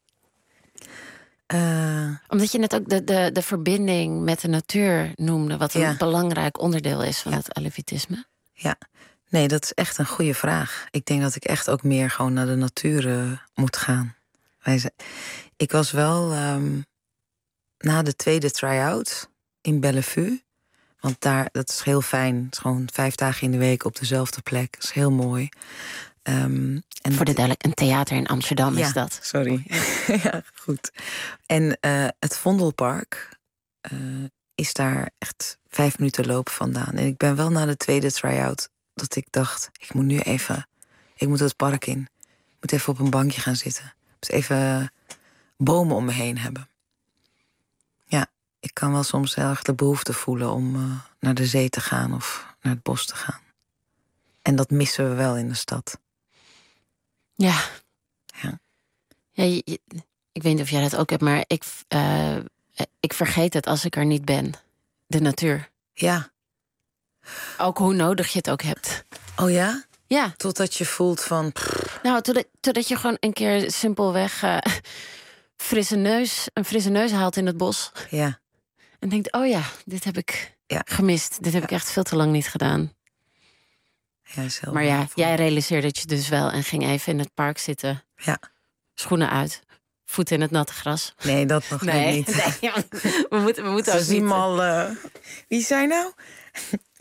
Uh, Omdat je net ook de, de, de verbinding met de natuur noemde, wat een ja. belangrijk onderdeel is van ja. het alevitisme. Ja, nee, dat is echt een goede vraag. Ik denk dat ik echt ook meer gewoon naar de natuur uh, moet gaan. Wij zijn, ik was wel um, na de tweede try-out in Bellevue. Want daar, dat is heel fijn. Het is gewoon vijf dagen in de week op dezelfde plek. Dat is heel mooi. Um, en Voor de duidelijk, een theater in Amsterdam ja, is dat. Sorry. Ja, goed. En uh, het Vondelpark uh, is daar echt vijf minuten lopen vandaan. En ik ben wel na de tweede try-out dat ik dacht, ik moet nu even, ik moet het park in. Ik moet even op een bankje gaan zitten. Ik moet even bomen om me heen hebben. Ja, ik kan wel soms heel erg de behoefte voelen om uh, naar de zee te gaan of naar het bos te gaan. En dat missen we wel in de stad. Ja. Ja. Ja, je, je, ik weet niet of jij dat ook hebt, maar ik, uh, ik vergeet het als ik er niet ben. De natuur. Ja. Ook hoe nodig je het ook hebt. Oh ja? Ja. Totdat je voelt van... Pff. Nou, totdat, totdat je gewoon een keer simpelweg uh, frisse neus, een frisse neus haalt in het bos. Ja. En denkt, oh ja, dit heb ik ja. gemist. Dit heb ja. ik echt veel te lang niet gedaan. Ja, zelf maar ja, jij realiseerde het je dus wel en ging even in het park zitten. Ja. Schoenen uit, voeten in het natte gras. Nee, dat nog nee, niet. Nee, ja, we moeten, we moeten Ze ook zien niet... al, uh, wie zijn nou?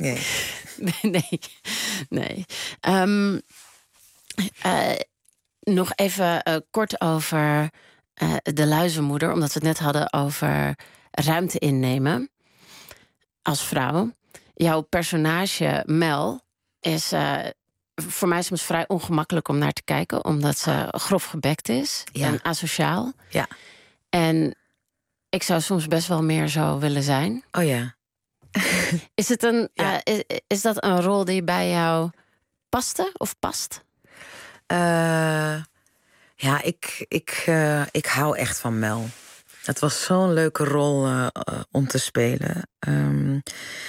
Nee. nee, nee. Um, uh, nog even uh, kort over uh, de luizenmoeder, omdat we het net hadden over ruimte innemen als vrouw. Jouw personage Mel is uh, voor mij soms vrij ongemakkelijk om naar te kijken, omdat ze grof gebekt is Ja. en asociaal. Ja. En ik zou soms best wel meer zo willen zijn. Oh ja. Is, het een, Ja. uh, is, is dat een rol die bij jou paste of past? Uh, ja, ik, ik, uh, ik hou echt van Mel. Het was zo'n leuke rol uh, uh, om te spelen. Um,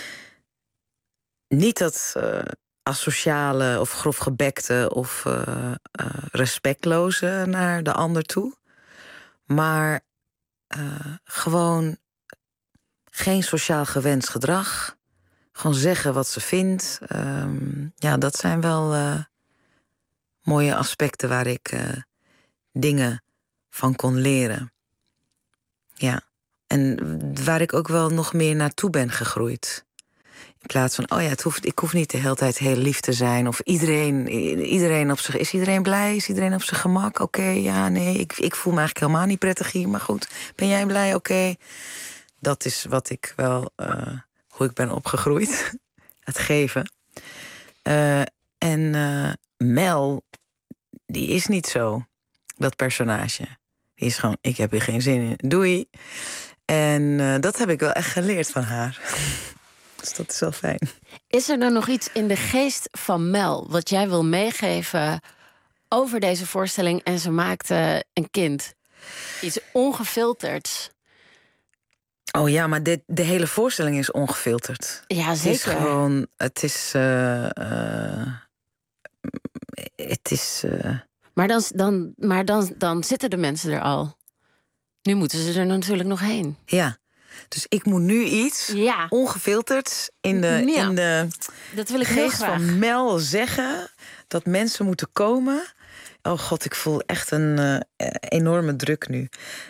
niet dat uh, asociale of grofgebekte of uh, uh, respectloze naar de ander toe. Maar uh, gewoon geen sociaal gewenst gedrag. Gewoon zeggen wat ze vindt. Um, ja, dat zijn wel uh, mooie aspecten waar ik uh, dingen van kon leren. Ja. En waar ik ook wel nog meer naartoe ben gegroeid. In plaats van, oh ja, het hoeft, ik hoef niet de hele tijd heel lief te zijn. Of iedereen, iedereen op zich. Is iedereen blij? Is iedereen op zijn gemak? Oké, okay, ja, nee. Ik, ik voel me eigenlijk helemaal niet prettig hier. Maar goed, ben jij blij? Oké. Okay. Dat is wat ik wel, uh, hoe ik ben opgegroeid. Het geven. Uh, en uh, Mel, die is niet zo. Dat personage. Die is gewoon, ik heb hier geen zin in. Doei. En uh, dat heb ik wel echt geleerd van haar. Dus dat is wel fijn. Is er dan nog iets in de geest van Mel wat jij wil meegeven over deze voorstelling? En ze maakte een kind. Iets ongefilterds. Oh ja, maar dit, de hele voorstelling is ongefilterd. Ja, zeker. Het is gewoon, het is, uh, uh, het is. Uh... Maar, dan, dan, maar dan, dan zitten de mensen er al. Nu moeten ze er natuurlijk nog heen. Ja, dus ik moet nu iets ja. ongefilterd in de, ja. in de dat wil ik heel geest graag. van Mel zeggen dat mensen moeten komen. Oh god, ik voel echt een uh, enorme druk nu.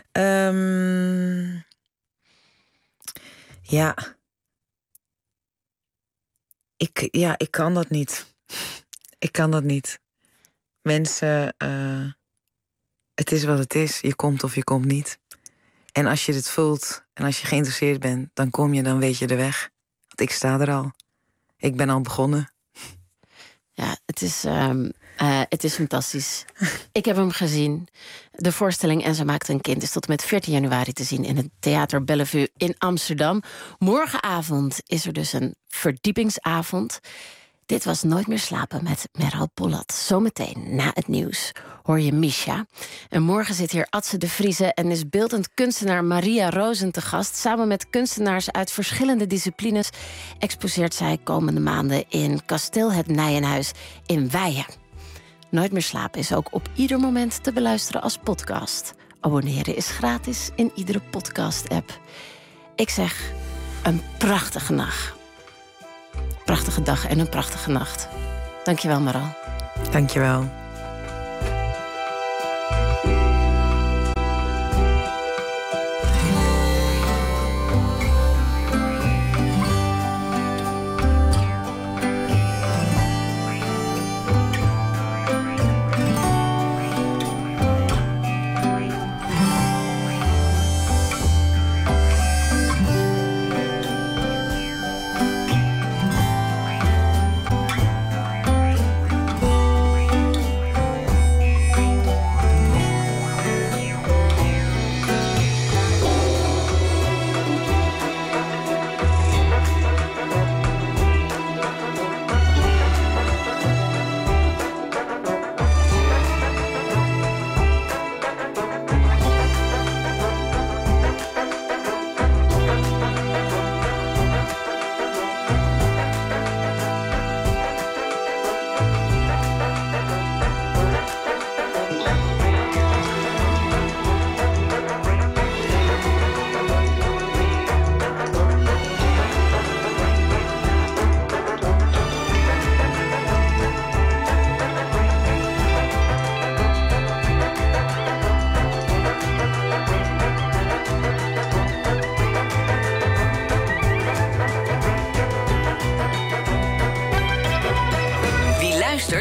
Um, ja. Ik, ja, ik kan dat niet. Ik kan dat niet. Mensen, uh, het is wat het is. Je komt of je komt niet. En als je dit voelt en als je geïnteresseerd bent, dan kom je, dan weet je de weg. Want ik sta er al. Ik ben al begonnen. Ja, het is, um, uh, het is fantastisch. Ik heb hem gezien. De voorstelling En ze maakte een kind is tot en met veertien januari te zien in het Theater Bellevue in Amsterdam. Morgenavond is er dus een verdiepingsavond. Dit was Nooit meer slapen met Meral Polat. Zometeen na het nieuws hoor je Misha. En morgen zit hier Adse de Vrieze en is beeldend kunstenaar Maria Rozen te gast. Samen met kunstenaars uit verschillende disciplines exposeert zij komende maanden in Kasteel Het Nijenhuis in Weijen. Nooit meer slapen is ook op ieder moment te beluisteren als podcast. Abonneren is gratis in iedere podcast-app. Ik zeg een prachtige nacht. Prachtige dag en een prachtige nacht. Dankjewel, Maral. Dankjewel.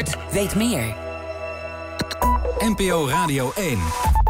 Zandvoort weet meer. N P O Radio één.